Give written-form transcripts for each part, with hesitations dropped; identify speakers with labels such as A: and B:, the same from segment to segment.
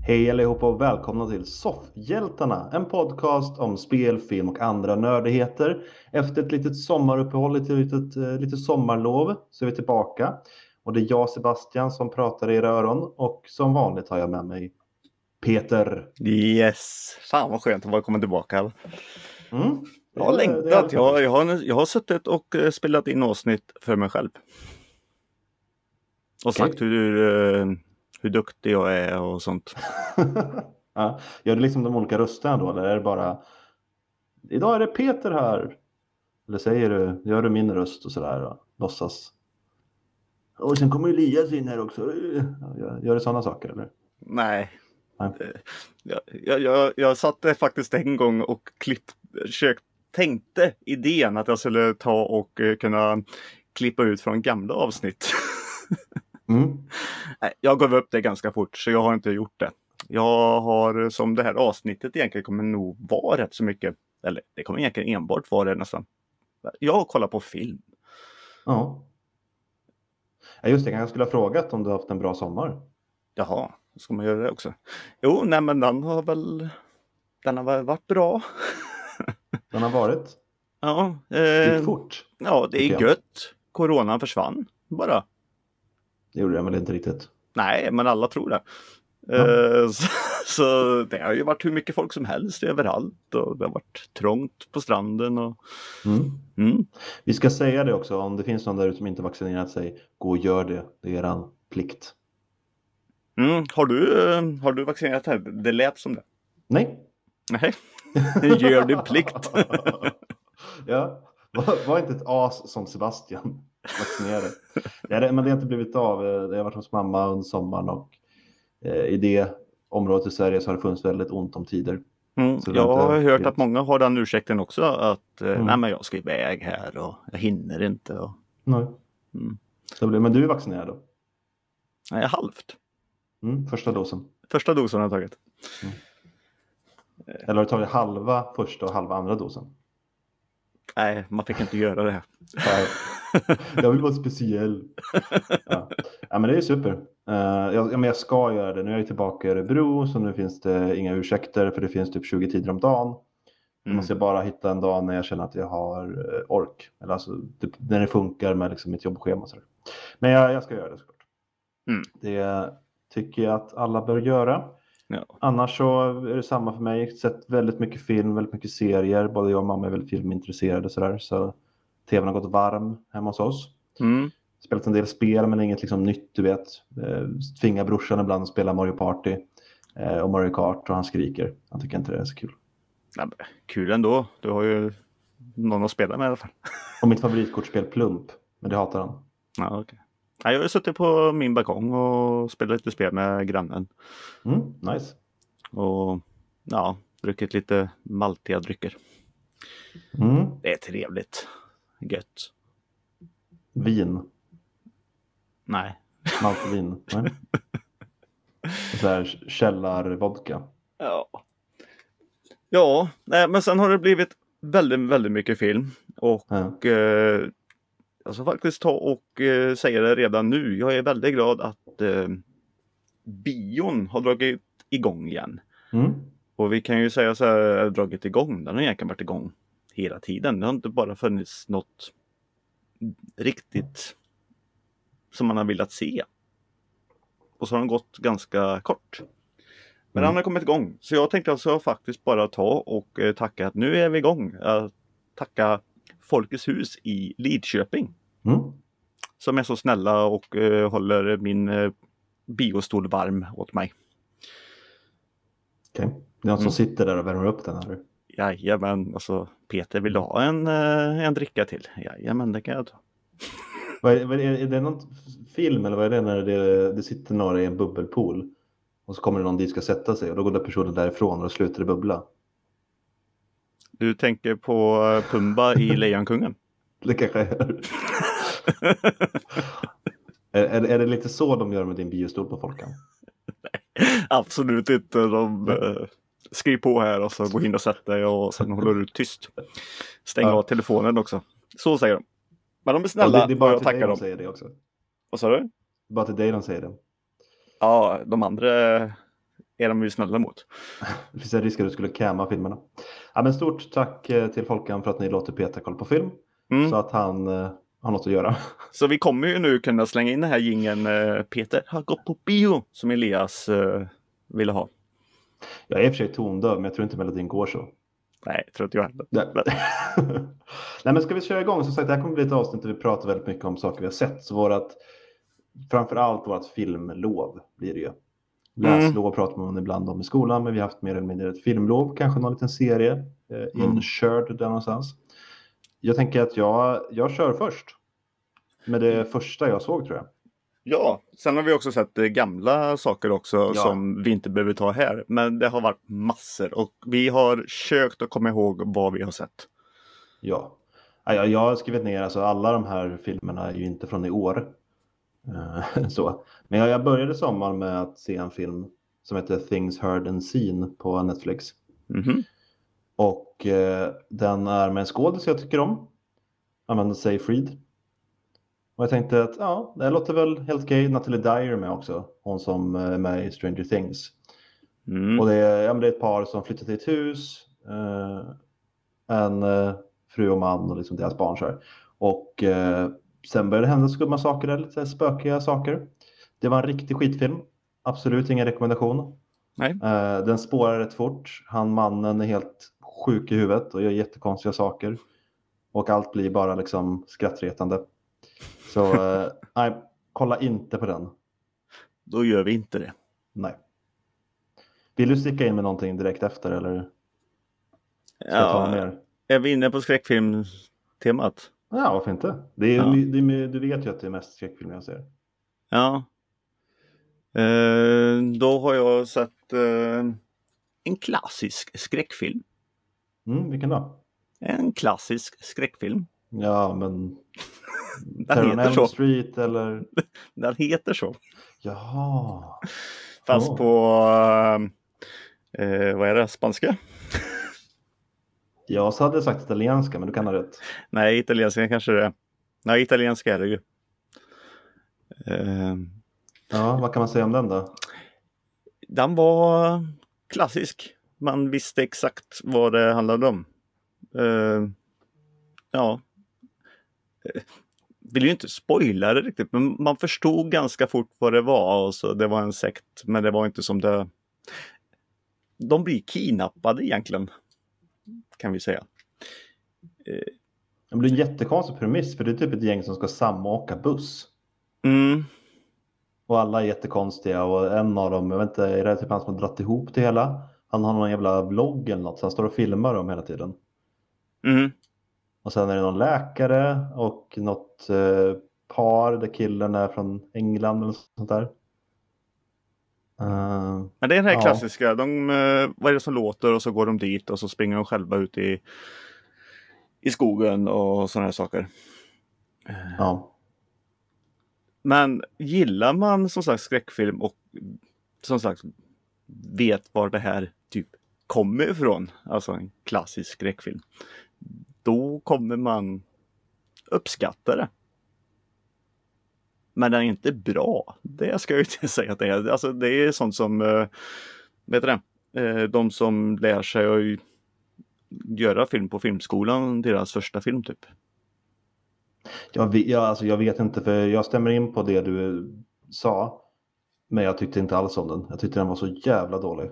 A: Hej allihopa och välkomna till Soffhjältarna, en podcast om spel, film och andra nördigheter. Efter ett litet sommaruppehåll, lite sommarlov, så är vi tillbaka. Och det är jag, Sebastian, som pratar i era öron. Och som vanligt har jag med mig Peter.
B: Yes, fan vad skönt att bara komma tillbaka. Jag har
A: Det är
B: längtat.
A: härligt faktiskt.
B: Jag har suttit och spelat in avsnitt för mig själv. Och sagt hur duktig jag är och sånt.
A: Ja, gör det liksom de olika rösterna då? Eller är det bara idag är det Peter här? Eller gör du min röst och sådär och låtsas? Och sen kommer Elias in här också. Gör du sådana saker eller?
B: Nej.
A: Nej.
B: Jag satt faktiskt en gång och tänkte idén att jag skulle ta och kunna klippa ut från gamla avsnitt. Nej, jag gav upp det ganska fort så jag har inte gjort det. Jag har som det här avsnittet egentligen kommer nog vara rätt så mycket. Eller det kommer egentligen enbart vara det nästan. Jag kollar på film.
A: Ja. Ja, just det, jag skulle ha frågat om du har haft en bra sommar.
B: Jaha, ska man göra det också? Jo, nej men den har väl varit bra.
A: Den har varit.
B: Ja,
A: Gick fort.
B: ja, det
A: tycker
B: är
A: jag.
B: gött. Coronan försvann bara.
A: Det gjorde den väl inte riktigt.
B: Nej, men alla tror det.
A: Ja.
B: Så det har ju varit hur mycket folk som helst överallt och det har varit trångt på stranden. Och...
A: Vi ska säga det också, om det finns någon där ute som inte vaccinerat sig, gå och gör det. Det är eran plikt.
B: Har du vaccinerat här? Det lät som det.
A: Nej.
B: Nej, gör din plikt.
A: Ja, var inte ett as som Sebastian vaccinerade. Men det har inte blivit av. Jag har varit hos mamma under sommaren och i det området i Sverige så har det funnits väldigt ont om tider. Så
B: Jag har hört
A: blivit...
B: att många har den ursäkten också att nej men jag ska iväg här och jag hinner inte. Och...
A: Nej. Men du är vaccinerad då?
B: Nej, halvt.
A: Första dosen.
B: Första dosen har jag tagit.
A: Eller har du tagit halva första och halva andra dosen?
B: Nej, man fick inte göra det.
A: Nej. Jag vill vara speciell. Ja, men det är super. Jag ska göra det. Nu är jag tillbaka i Örebro så nu finns det inga ursäkter för det finns typ 20 tider om dagen. Nu måste jag bara hitta en dag när jag känner att jag har ork. Eller alltså när det funkar med liksom mitt jobbschema. Så. Men jag ska göra det såklart. Det tycker jag att alla bör göra.
B: Ja.
A: Annars så är det samma för mig. Sett väldigt mycket film, väldigt mycket serier. Både jag och mamma är väldigt filmintresserade och sådär. Så tvn har gått varm hemma hos oss. Spelat en del spel men inget liksom nytt, du vet. Tvingar brorsan ibland att spela Mario Party och Mario Kart och han skriker. Han tycker inte det är så kul.
B: Ja, kul ändå. Du har ju någon att spela med i alla fall.
A: Och mitt favoritkortspel Plump, men det hatar han.
B: Ja, okej. Jag har suttit på min balkong och spelat lite spel med grannen.
A: Nice.
B: Och ja, druckit lite maltiga drycker. Det är trevligt. Gött.
A: Vin.
B: Nej.
A: Maltvin. Nej. Så här källarvodka.
B: Ja, men sen har det blivit väldigt, väldigt mycket film. Och jag ska faktiskt ta och säga det redan nu. Jag är väldigt glad att bion har dragit igång igen. Och vi kan ju säga så här, dragit igång. Den har egentligen varit igång hela tiden. Det har inte bara funnits något riktigt som man har velat se. Och så har den gått ganska kort. Men den har kommit igång. Så jag tänkte alltså faktiskt bara ta och tacka att nu är vi igång. Tacka Folkets hus i Lidköping. Som är så snälla och håller min biostol varm åt mig.
A: Okej. Det är någon som sitter där och värmer upp den här.
B: Jajamän, alltså Peter vill ha en dricka till. Jajamän, det kan jag ta.
A: Är det någon film eller vad är det när det sitter några i en bubbelpool och så kommer det någon dit ska sätta sig och då går den personen därifrån och då slutar det bubbla?
B: Du tänker på Pumba i Lejonkungen?
A: Det kanske är det lite så de gör med din biostol på Folkan?
B: Nej, absolut inte. De skriver på här och så går in och sätter dig och sen håller du tyst. Stäng av telefonen också. Så säger de. Men de är snälla,
A: ja, det är bara
B: och jag
A: till dig
B: tackar
A: de
B: dem.
A: säger det också.
B: Vad sa du?
A: Bara till dig de säger det.
B: Ja, de andra är de ju snälla mot.
A: Det finns en risk att du skulle camma filmerna. Ja, men stort tack till Folkan för att ni låter Peter kolla på film. Så att han har något att göra.
B: Så vi kommer ju nu kunna slänga in den här jingeln Peter har gått på bio som Elias ville ha.
A: Jag är i och för sig tondöv, men jag tror inte melodin går så.
B: Nej, tror inte jag heller.
A: Nej, men ska vi köra igång? Som sagt, det här kommer bli ett avsnitt där vi pratar väldigt mycket om saker vi har sett. Så framförallt vårt filmlov blir det ju. Läslov pratar man ibland om i skolan, men vi har haft mer eller mindre ett filmlov. Kanske någon liten serie inkörd där någonstans. Jag tänker att jag kör först. Med det första jag såg, tror jag.
B: Ja, sen har vi också sett gamla saker också som vi inte behöver ta här. Men det har varit massor och vi har försökt att komma ihåg vad vi har sett.
A: Ja, jag har skrivit ner, alltså alla de här filmerna är ju inte från i år. Så. Men jag började sommaren med att se en film som heter Things Heard and Seen på Netflix. Och den är med en skådis jag tycker om. Amanda Seyfried. Och jag tänkte att det låter väl helt okej. Natalie Dyer med också. Hon som är med i Stranger Things. Och det är ett par som flyttar till ett hus. En fru och man och liksom deras barn så här. Och sen började det hända skumma saker där, lite spökiga saker. Det var en riktig skitfilm. Absolut ingen rekommendation.
B: Nej.
A: Den spårar rätt fort. Mannen är helt sjuk i huvudet och gör jättekonstiga saker. Och allt blir bara liksom skrattretande. Så nej, kolla inte på den.
B: Då gör vi inte det.
A: Nej. Vill du sticka in med någonting direkt efter eller ska jag ta mer?
B: Är vi inne på skräckfilmtemat?
A: Ja, varför inte? Du vet ju att det är mest skräckfilm jag ser.
B: Ja. Då har jag sett en klassisk skräckfilm.
A: Vilken då?
B: En klassisk skräckfilm.
A: Ja, men
B: Den heter så.
A: Street eller?
B: Den heter så.
A: Jaha.
B: Fast på vad är det? Spanska?
A: Jag så hade jag sagt italienska, men du kan ha rätt.
B: Nej, italienska kanske det är. Nej, italienska är det ju.
A: Ja, vad kan man säga om den då?
B: Den var klassisk. Man visste exakt vad det handlade om. Vill ju inte spoila det riktigt, men man förstod ganska fort vad det var. Och så det var en sekt, men det var inte som det... De blir kidnappade egentligen, kan vi säga.
A: Det blir en jättekonstig premiss, för det är typ ett gäng som ska samåka buss. Och alla är jättekonstiga och en av dem, jag vet inte, är det typ han som har dratt ihop det hela? Han har någon jävla vlogg eller något, så han står och filmar dem hela tiden. Och sen är det någon läkare och något par där killen är från England eller sånt där.
B: Men det är den här klassiska, vad är det som låter och så går de dit och så springer de själva ut i skogen och sådana här saker.
A: Ja.
B: Men gillar man som sagt skräckfilm och som sagt vet var det här typ kommer ifrån, alltså en klassisk skräckfilm, då kommer man uppskatta det. Men den är inte bra. Det ska jag ju inte säga att det är. Alltså det är sånt som, vet du det? De som lär sig att göra film på filmskolan, deras första film typ.
A: Jag vet inte, för jag stämmer in på det du sa. Men jag tyckte inte alls om den. Jag tyckte den var så jävla dålig.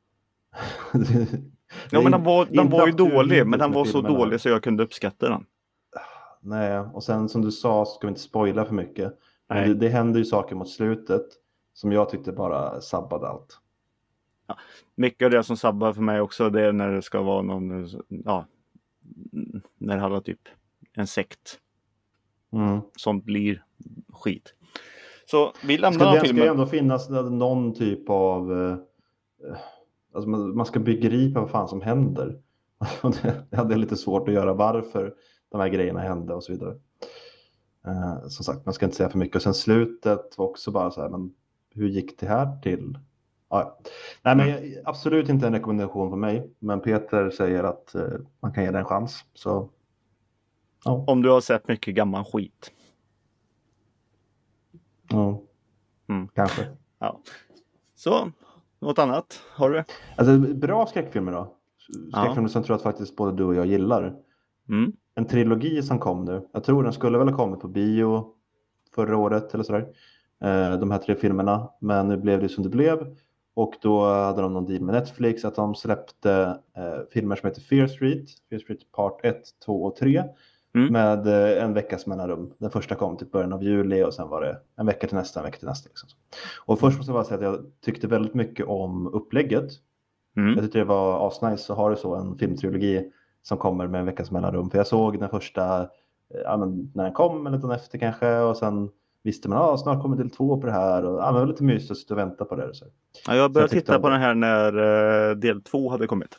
B: Ja, men den var ju dålig, men den var så dålig så jag kunde uppskatta den.
A: Nej, och sen som du sa så ska vi inte spoila för mycket. Men det händer ju saker mot slutet som jag tyckte bara sabbade allt.
B: Ja, mycket av det som sabbar för mig också, det är när det ska vara någon, när det handlar typ en sekt. Sånt blir skit. Så vi lämnar den filmen.
A: Det ska ändå finnas någon typ av... alltså man ska begripa vad fan som händer. Det hade lite svårt att göra varför de här grejerna hände och så vidare. Som sagt, man ska inte säga för mycket. Och sen slutet var också bara så här, men hur gick det här till? Ja. Nej, men absolut inte en rekommendation för mig. Men Peter säger att man kan ge den en chans. Så, ja.
B: Om du har sett mycket gammal skit.
A: Ja, kanske.
B: Ja. Så något annat? Har du?
A: Alltså bra skräckfilmer då. Skräckfilmer som jag tror att faktiskt både du och jag gillar.
B: Mm.
A: En trilogi som kom nu. Jag tror den skulle väl ha kommit på bio förra året eller sådär. De här 3 filmerna. Men nu blev det som det blev. Och då hade de någon deal med Netflix att de släppte filmer som heter Fear Street. Fear Street part 1, 2 och 3. Med en veckas mellanrum. Den första kom till början av juli och sen var det en vecka till nästa, Liksom. Och först måste jag bara säga att jag tyckte väldigt mycket om upplägget. Jag tyckte det var asnice så har det så en filmtrilogi som kommer med en veckas mellanrum. För jag såg den första när den kom, eller dagen efter kanske. Och sen visste man snart kommer del 2 på det här. Och det var lite mysigt att vänta på det. Så.
B: Ja, jag började titta på den här när del 2 hade kommit.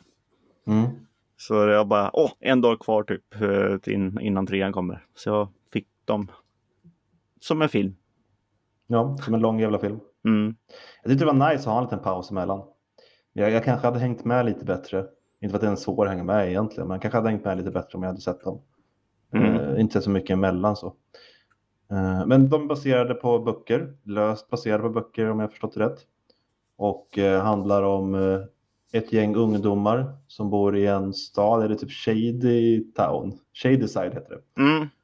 B: Så jag bara, en dag kvar typ innan 3:an kommer. Så jag fick dem som en film.
A: Ja, som en lång jävla film. Jag tyckte det var nice att ha en liten paus emellan. Jag kanske hade hängt med lite bättre. Inte för att det är en svår att hänga med egentligen. Men jag kanske hade hängt med lite bättre om jag hade sett dem. Inte så mycket emellan så. Men de baserade på böcker. Löst baserade på böcker om jag har förstått det rätt. Och handlar om ett gäng ungdomar som bor i en stad. Är det typ Shady Town? Shady Side heter det.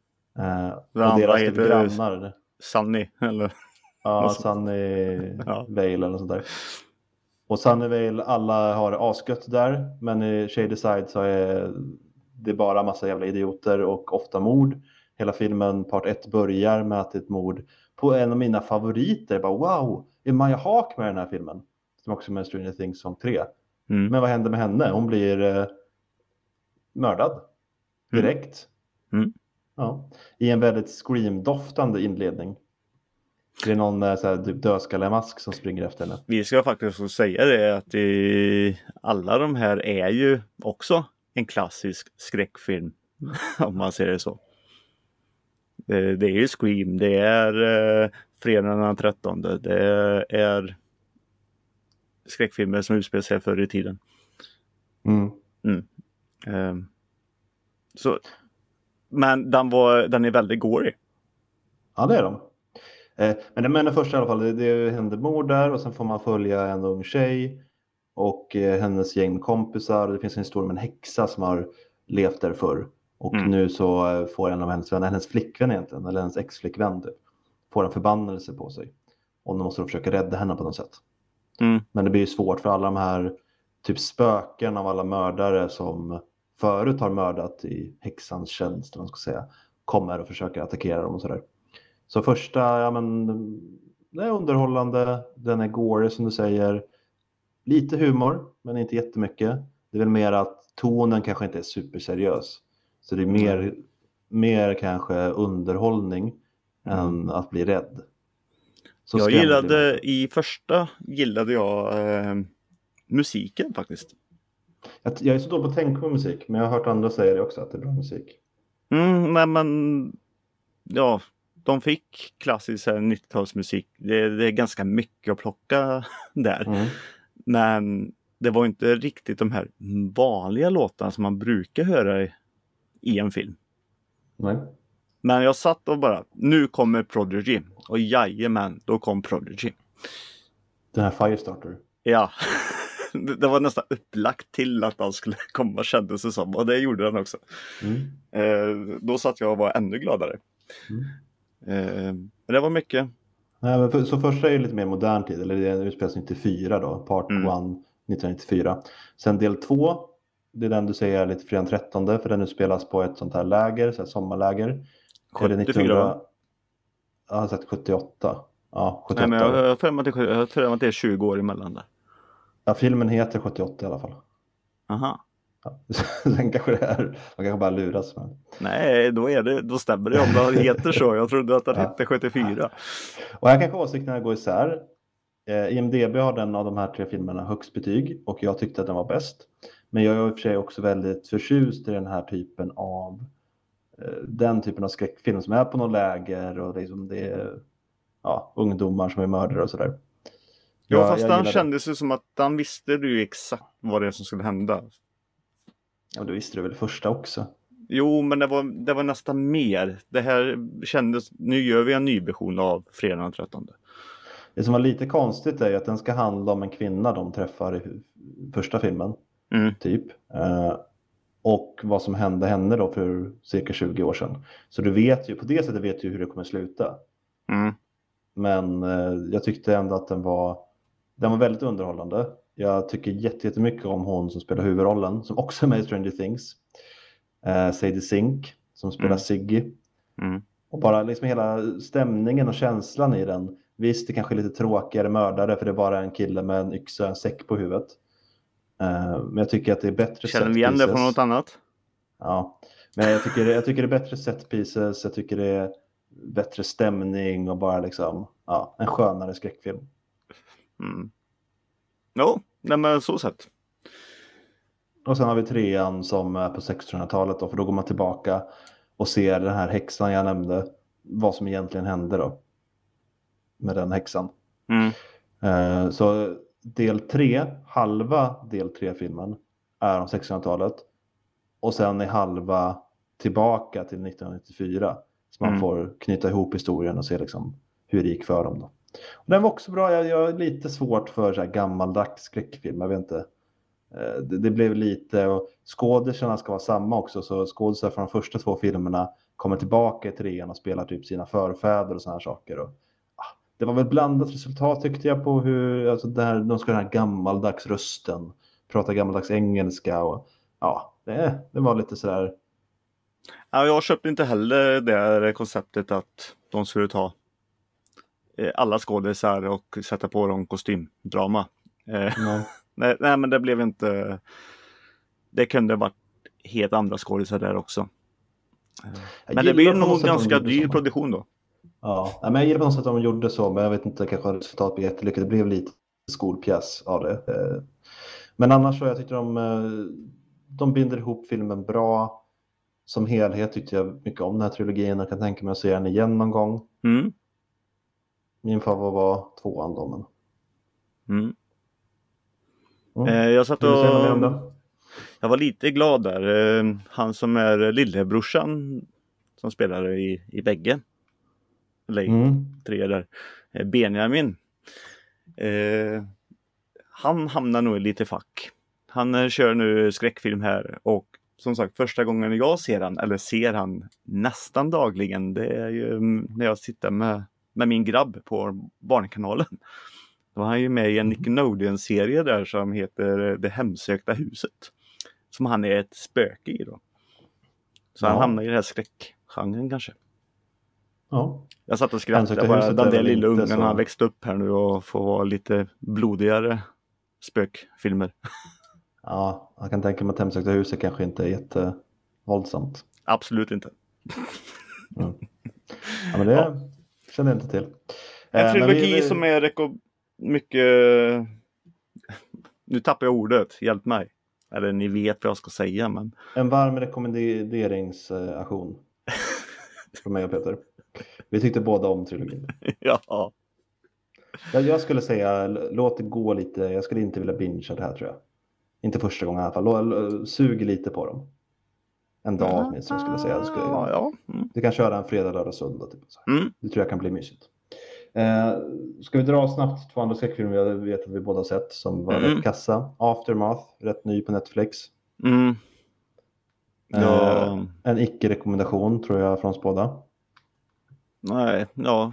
A: Och deras typ grannar.
B: Sunny eller?
A: Ja, Sunnyvale eller något sånt där. Och Sunnyvale, alla har asgött där. Men i Shady Side så är det bara massa jävla idioter och ofta mord. Hela filmen part 1 börjar med att det är ett mord på en av mina favoriter. Bara, wow, är Maya Hawke med i den här filmen? Som också är med Stranger Things som 3. Men vad händer med henne? Hon blir mördad direkt. Ja. I en väldigt scream-doftande inledning. Det är någon dödskallemask som springer efter henne.
B: Vi ska faktiskt säga det att alla de här är ju också en klassisk skräckfilm. Om man ser det så. Det är ju Scream, det är Fredagen den 13. Det är skräckfilmer som utspelar sig förr i tiden. Så, men den är väldigt gory.
A: Ja, det är de. Men den första i alla fall, det händer mord där och sen får man följa en ung tjej och hennes gäng med kompisar. Det finns en historia om en häxa som har levt där förr. Och nu så får en av hennes vänner, hennes flickvän egentligen, eller hennes ex-flickvän typ, får en förbannelse på sig. Och nu måste de försöka rädda henne på något sätt. Men det blir ju svårt för alla de här typ spöken av alla mördare som förut har mördat i häxans tjänst, man ska säga, kommer och försöker attackera dem och sådär. Så första, det är underhållande, den är gory som du säger. Lite humor, men inte jättemycket. Det är väl mer att tonen kanske inte är superseriös. Så det är mer kanske underhållning än att bli rädd. Så
B: I första gillade jag musiken faktiskt.
A: Jag är så dålig på att tänka på musik, men jag har hört andra säga det också, att det är bra musik.
B: Nej men, ja, de fick klassisk 90-talsmusik. Det är ganska mycket att plocka där. Men det var inte riktigt de här vanliga låtarna som man brukar höra i en film.
A: Nej.
B: Men jag satt och bara, nu kommer Prodigy. Och jajamän, då kom Prodigy.
A: Den här Firestarter.
B: Ja, det var nästan upplagt till att han skulle komma, kändes det som. Och det gjorde den också. Då satt jag och var ännu gladare. Men det var mycket.
A: Nej, men så första är lite mer modern tid. Eller det är utspelas 94 då. Part 1 1994. Sen del 2. Det är den du säger lite fredagen 13. För den utspelas på ett sånt här läger. Så här sommarläger.
B: 74.
A: Jag har sagt 78. Ja, 78.
B: Nej, men jag tror att det är 20 år emellan där.
A: Ja, filmen heter 78 i alla fall.
B: Aha.
A: Ja. Sen kanske det är, man kanske bara luras. Men...
B: Nej, då stämmer det om det heter så. Jag trodde att den hette 74.
A: Och här kanske åsikterna går isär. IMDb har den av de här 3 filmerna högst betyg och jag tyckte att den var bäst. Men jag är i och för sig också väldigt förtjust i den här typen av skräckfilm som är på någon läger och liksom det är ungdomar som är mördare och sådär.
B: Ja, fast han kändes ju som att han visste ju exakt vad det är som skulle hända.
A: Ja, du visste det väl första också.
B: Jo, men det var nästan mer. Det här kändes, nu gör vi en ny version av Fredagen den 13.
A: Det som var lite konstigt är ju att den ska handla om en kvinna de träffar i första filmen. Typ. Och vad som hände henne då för cirka 20 år sedan. Så du vet ju, på det sättet vet du hur det kommer sluta. Men jag tyckte ändå att den var väldigt underhållande. Jag tycker jättemycket om hon som spelar huvudrollen, som också är med i Stranger Things. Sadie Sink, som spelar Siggy. Och bara liksom hela stämningen och känslan i den. Visst, det kanske är lite tråkigare mördare, för det är bara en kille med en yxa och en säck på huvudet. Men jag tycker att det är bättre set pieces.
B: Känner vi igen det från något annat?
A: Ja, men jag tycker det är bättre set pieces. Jag tycker det är bättre stämning och bara liksom, ja, en skönare skräckfilm.
B: Nej, men så sett.
A: Och sen har vi 3:an som är på 1600-talet då, för då går man tillbaka och ser den här häxan jag nämnde, vad som egentligen hände då med den häxan. Så del 3, halva del 3-filmen är om 1600-talet, och sen är halva tillbaka till 1994, så man får knyta ihop historien och se liksom hur det gick för dem då. Och den var också bra. Jag har lite svårt för så här gammaldags skräckfilm, jag vet inte. Det blev lite, och skådespelarna ska vara samma också, så skådespelare från de första 2 filmerna kommer tillbaka i 3:an och spelar typ sina förfäder och såna här saker. Och, det var väl blandat resultat tyckte jag på hur, alltså de ska den här gammaldags rösten, prata gammaldags engelska, och ja, det var lite sådär.
B: Ja, jag köpte inte heller det konceptet att de skulle ta alla skådespelare och sätta på dem kostymdrama. Nej, men det blev inte. Det kunde varit helt andra skådespelare där också. Men det blir nog ganska dyr produktion då.
A: Ja, men jag gillar på något sätt att de gjorde så, men jag vet inte, kanske resultatet blev jättelyckat. Det blev lite skolpjäs av det. Men annars så jag tyckte de binder ihop filmen bra. Som helhet tyckte jag mycket om den här trilogin. Jag kan tänka mig att se den igen någon gång. Min favorit var 2:an då, men...
B: Jag satt och... Jag var lite glad där. Han som är lillebrorsan som spelar i bägge. Eller i 3 där. Benjamin. Han hamnar nog lite fack. Han kör nu skräckfilm här, och som sagt, första gången jag ser han nästan dagligen, det är ju när jag sitter med min grabb på Barnkanalen. Då var han ju med i en Nickelodeon-serie där som heter Det hemsökta huset. Som han är ett spöke i då. Så han hamnar i den här skräckgenren kanske.
A: Ja.
B: Jag satt och skrattade bara, den där lilla ungen har växt upp här nu och får vara lite blodigare spökfilmer.
A: Ja, jag kan tänka mig att hemsökta huset kanske inte är jättevåldsamt.
B: Absolut inte.
A: Ja, men det känner jag inte till.
B: En trilogi som är mycket... Nu tappar jag ordet, hjälp mig. Eller ni vet vad jag ska säga, men...
A: En varm rekommenderingsaktion från mig och Peter. Vi tyckte båda om trilogin.
B: Ja.
A: Jag skulle säga, låt det gå lite. Jag skulle inte vilja bingea det här, tror jag. Inte första gången i alla fall. Sug lite på dem. En dag åtminstone skulle jag säga. Du kan köra en fredag, lördag, söndag. Typ. Det tror jag kan bli mysigt. Ska vi dra snabbt 2 andra skräckfilmer jag vet att vi båda har sett som var rätt kassa. Aftermath, rätt ny på Netflix. En icke-rekommendation tror jag från oss båda.
B: Nej,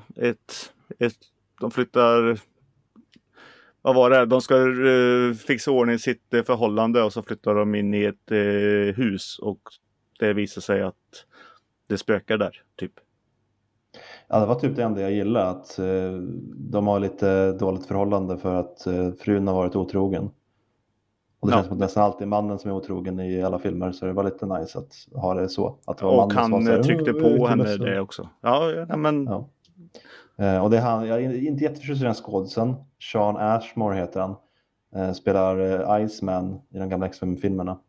B: de flyttar... Vad var det? De ska fixa ordning sitt förhållande, och så flyttar de in i ett hus, och det visar sig att det spökar där, typ.
A: Ja, det var typ det enda jag gillade, att de har lite dåligt förhållande för att frun har varit otrogen. Och det känns som att nästan alltid mannen som är otrogen i alla filmer, så det var lite nice att ha det så. Att det var
B: och han tryckte på henne det också. Ja, men...
A: Ja. Och det är han, jag är inte jätteförtjust i den skådisen. Sean Ashmore heter han. Spelar Iceman i de gamla X-Men-filmerna.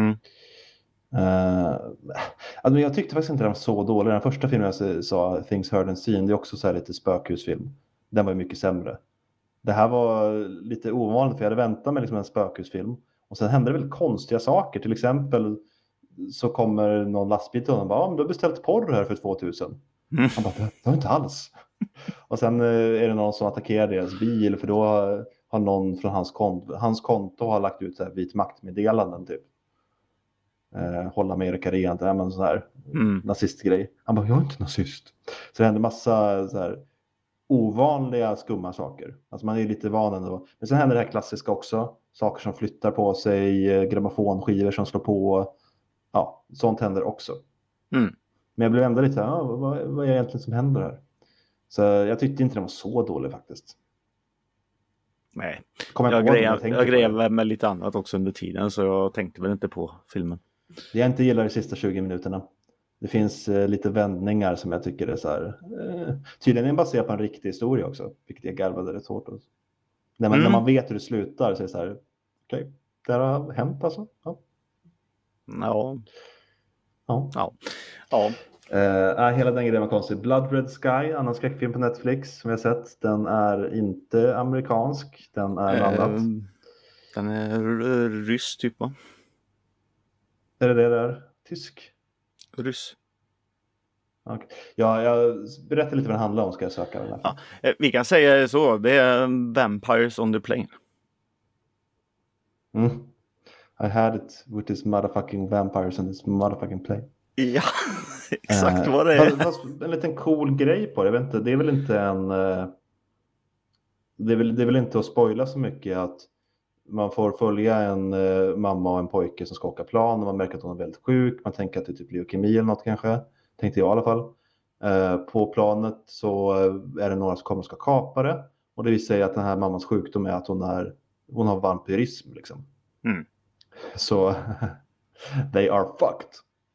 A: Alltså jag tyckte faktiskt inte den var så dålig. Den första filmen jag sa, Things Heard and Seen, det är också så här lite spökhusfilm. Den var ju mycket sämre. Det här var lite ovanligt, för jag hade väntat mig liksom en spökhusfilm. Och sen hände det väl konstiga saker. Till exempel så kommer någon lastbil till honom och bara, men du har beställt porr här för 2000. Han bara, det var inte alls. Och sen är det någon som attackerar deras bil för då har någon från hans konto har lagt ut så här vit maktmeddelanden typ. Hålla Amerika rent, men sån här nazistgrej. Han bara, jag är inte nazist. Så det händer massa så här ovanliga skumma saker. Alltså man är lite van ändå. Men sen händer det här klassiska också. Saker som flyttar på sig, grammofonskivor som slår på. Ja, sånt händer också. Men jag blev ändå lite så här, vad är det egentligen som händer här? Så jag tyckte inte den var så dålig faktiskt.
B: Nej,
A: jag
B: grävde med lite annat också under tiden så jag tänkte väl inte på filmen.
A: Det jag inte gillar de sista 20 minuterna. Det finns lite vändningar som jag tycker är så här. Tydligen är den baserad på en riktig historia också. Vilket jag garvade rätt hårt. När man vet hur det slutar så är det så här. Okej, det här har hänt alltså.
B: Ja.
A: Hela den grejen var konstig. Blood Red Sky, annan skräckfilm på Netflix som jag sett. Den är inte amerikansk. Den är annat.
B: Den är rysk typ va?
A: Är det där? Tysk?
B: Ryss.
A: Okay. Ja, jag berättar lite vad den handlar om ska jag söka den.
B: Ja, vi kan säga så. Det är Vampires on the Plane.
A: I had it with this motherfucking vampires on this motherfucking plane.
B: Ja, exakt vad det är.
A: Fast en liten cool grej på det. Jag vet inte, det är väl inte en... Det är väl inte att spoila så mycket att man får följa en mamma och en pojke som ska åka plan och man märker att hon är väldigt sjuk. Man tänker att det är typ leukemi eller något kanske. Tänkte jag i alla fall. På planet så är det några som kommer och ska kapa det. Och det vill säga att den här mammans sjukdom är att hon har vampyrism liksom. Så they are fucked.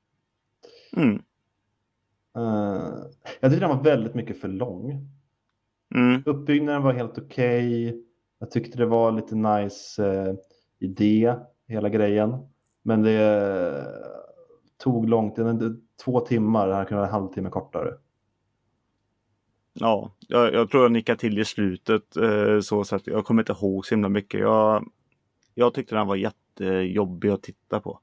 A: Jag tyckte den var väldigt mycket för lång. Uppbyggnaden var helt okej. Jag tyckte det var lite nice idé, hela grejen. Men det tog långt. 2 timmar, det här kunde vara en halvtimme kortare.
B: Ja, jag tror jag nickade till i slutet så att jag kommer inte ihåg så himla mycket. Jag tyckte den var jättejobbig att titta på.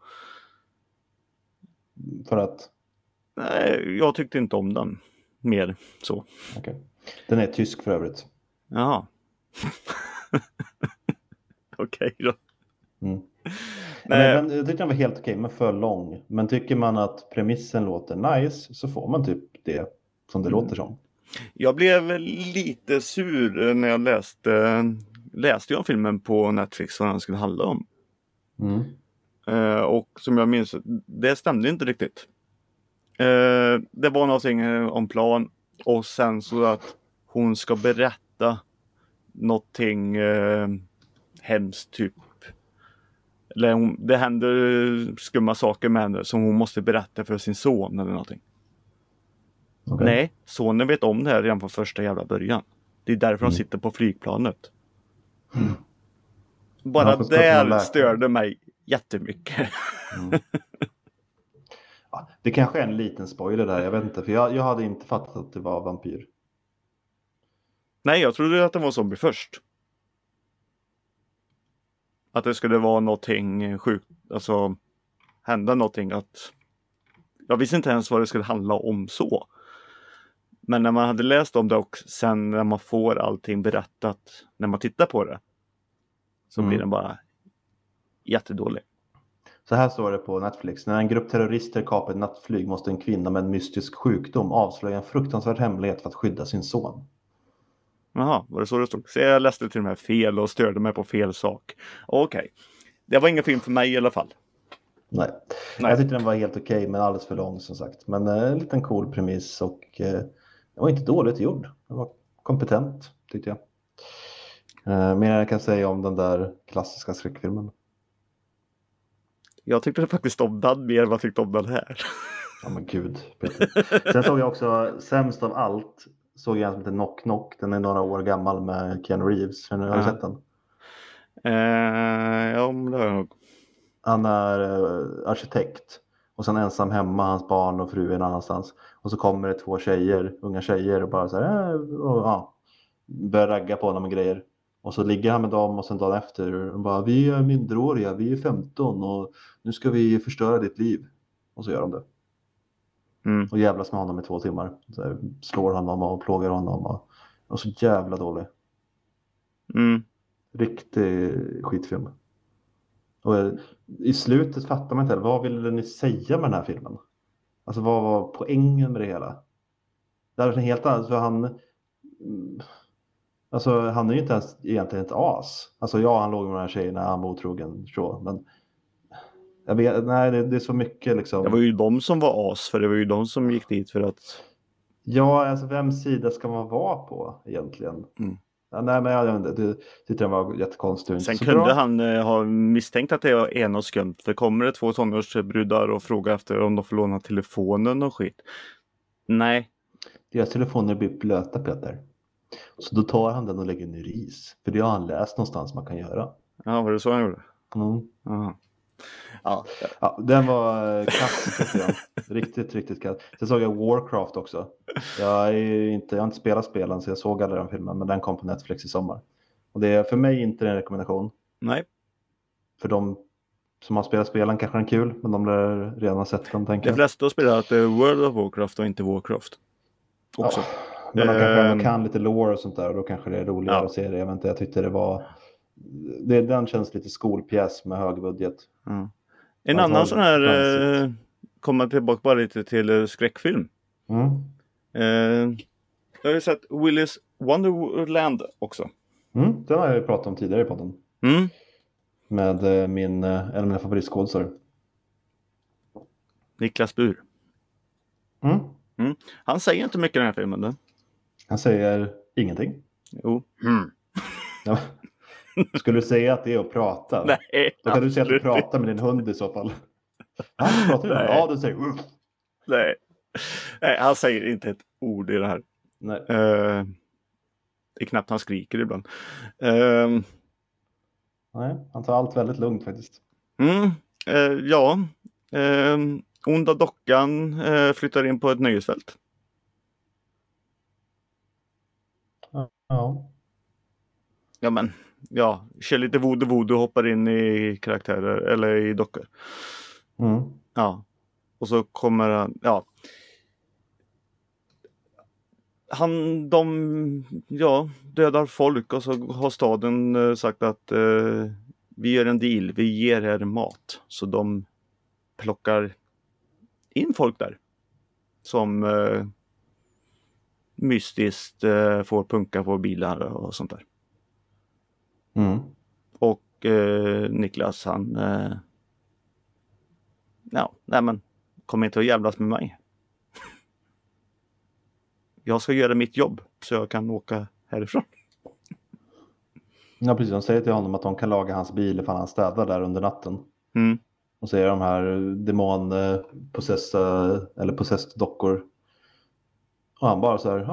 A: För att?
B: Nej, jag tyckte inte om den mer så.
A: Okay. Den är tysk för övrigt.
B: Jaha. Okej då.
A: Men jag tyckte den var helt okej, men för lång. Men tycker man att premissen låter nice så får man typ det som det låter som.
B: Jag blev lite sur när jag läste om filmen på Netflix vad den skulle handla om. Och som jag minns, det stämde inte riktigt. Det var någonting om plan och sen så att hon ska berätta någonting hemskt typ. Eller det händer skumma saker med henne som hon måste berätta för sin son eller någonting.
A: Okay.
B: Nej, sonen vet om det här redan från första jävla början. Det är därför de sitter på flygplanet. Bara där störde mig jättemycket.
A: Ja, det kanske är en liten spoiler där, jag vet inte. För jag hade inte fattat att det var vampyr.
B: Nej, jag trodde att det var zombie först. Att det skulle vara någonting sjukt. Alltså hända någonting att... Jag visste inte ens vad det skulle handla om så. Men när man hade läst om det och sen när man får allting berättat när man tittar på det. Så blir den bara jättedålig.
A: Så här står det på Netflix. När en grupp terrorister kapar ett nattflyg måste en kvinna med en mystisk sjukdom avslöja en fruktansvärd hemlighet för att skydda sin son.
B: Jaha, var det så det stod? Så jag läste till och med fel och störde mig på fel sak. Okej. Det var ingen film för mig i alla fall.
A: Nej. Jag tyckte den var helt okej, men alldeles för lång som sagt. Men en liten cool premiss och det var inte dåligt gjord. Det var kompetent tyckte jag. Mer jag kan säga om den där klassiska skräckfilmen.
B: Jag tyckte faktiskt om den mer än vad jag tyckte om den här.
A: Ja men gud, Peter. Sen såg jag också sämst av allt. Såg jag som heter Knock Knock. Den är några år gammal med Keanu Reeves. Har du sett den?
B: Ja, men det har jag nog.
A: Han är arkitekt. Och sen ensam hemma, hans barn och fru är en annanstans. Och så kommer det 2 unga tjejer och bara så här, börjar ragga på honom med grejer. Och så ligger han med dem och sen dagen efter och bara, vi är minderåriga, vi är 15 och nu ska vi förstöra ditt liv. Och så gör de det. Och jävlas med honom i 2 timmar. Så här, slår honom och plågar honom. Och så jävla dålig. Riktig skitfilm. Och i slutet fattar man inte heller, vad ville ni säga med den här filmen? Alltså vad var poängen med det hela? Det är en helt annan, för han är ju inte ens egentligen ett as. Alltså ja, han låg med de här tjejerna, han var otrogen, så, men jag vet, nej, det är så mycket liksom.
B: Det var ju de som var as, för det var ju de som gick dit för att...
A: Ja, alltså vems sida ska man vara på egentligen? Ja, nej, men jag vet inte, det tyckte jag var jättekonstigt.
B: Sen kunde han ha misstänkt att det är något skumt. För kommer det 2 tonårsbrudar och frågar efter om de får låna telefonen och skit. Nej.
A: Deras telefoner blir blöta, Peter. Så då tar han den och lägger den i ris. För det har han läst någonstans man kan göra.
B: Ja, var det så han gjorde?
A: Ja, den var kass, tycker jag. Riktigt kass. Sen såg jag Warcraft också. Jag har inte spelat spelen, så jag såg alla den filmen. Men den kom på Netflix i sommar. Och det är för mig inte en rekommendation.
B: Nej.
A: För de som har spelat spelen kanske den är kul. Men de har redan har sett den, tänker jag.
B: De flesta har spelat World of Warcraft och inte Warcraft. Också.
A: Ja, men de kanske kan lite lore och sånt där. Och då kanske det är roligare att se det. Jag vet inte, jag tyckte det var... Den känns lite skolpjäs med hög budget.
B: En annan sån här... kommer tillbaka bara lite till skräckfilm. Jag har ju sett Willis Wonderland också.
A: Den har jag ju pratat om tidigare i podden. Med en av mina favoritskådisar.
B: Niklas Bur. Han säger inte mycket i den här filmen. Då.
A: Han säger ingenting.
B: Jo.
A: Ja. Skulle du säga att det är att prata?
B: Nej.
A: Då kan du säga att du pratar med din hund i så fall. Pratar du? Ja, du säger
B: Nej, han säger inte ett ord i det här.
A: Nej.
B: Det är knappt han skriker ibland.
A: Nej, han tar allt väldigt lugnt faktiskt.
B: Onda dockan flyttar in på ett nöjesfält.
A: Ja.
B: Ja, men kör lite voodoo hoppar in i karaktärer eller i dockor. Ja. Och så kommer han dödar folk, och så har staden sagt att vi gör en deal, vi ger er mat. Så de plockar in folk där som mystiskt får punka på bilar och sånt där. Och Niklas, han kommer inte att jävlas med mig. Jag ska göra mitt jobb så jag kan åka härifrån.
A: Ja, precis. De säger till honom att de kan laga hans bil ifall han städar där under natten. Och så är de här possessed dockor. Och han bara så här,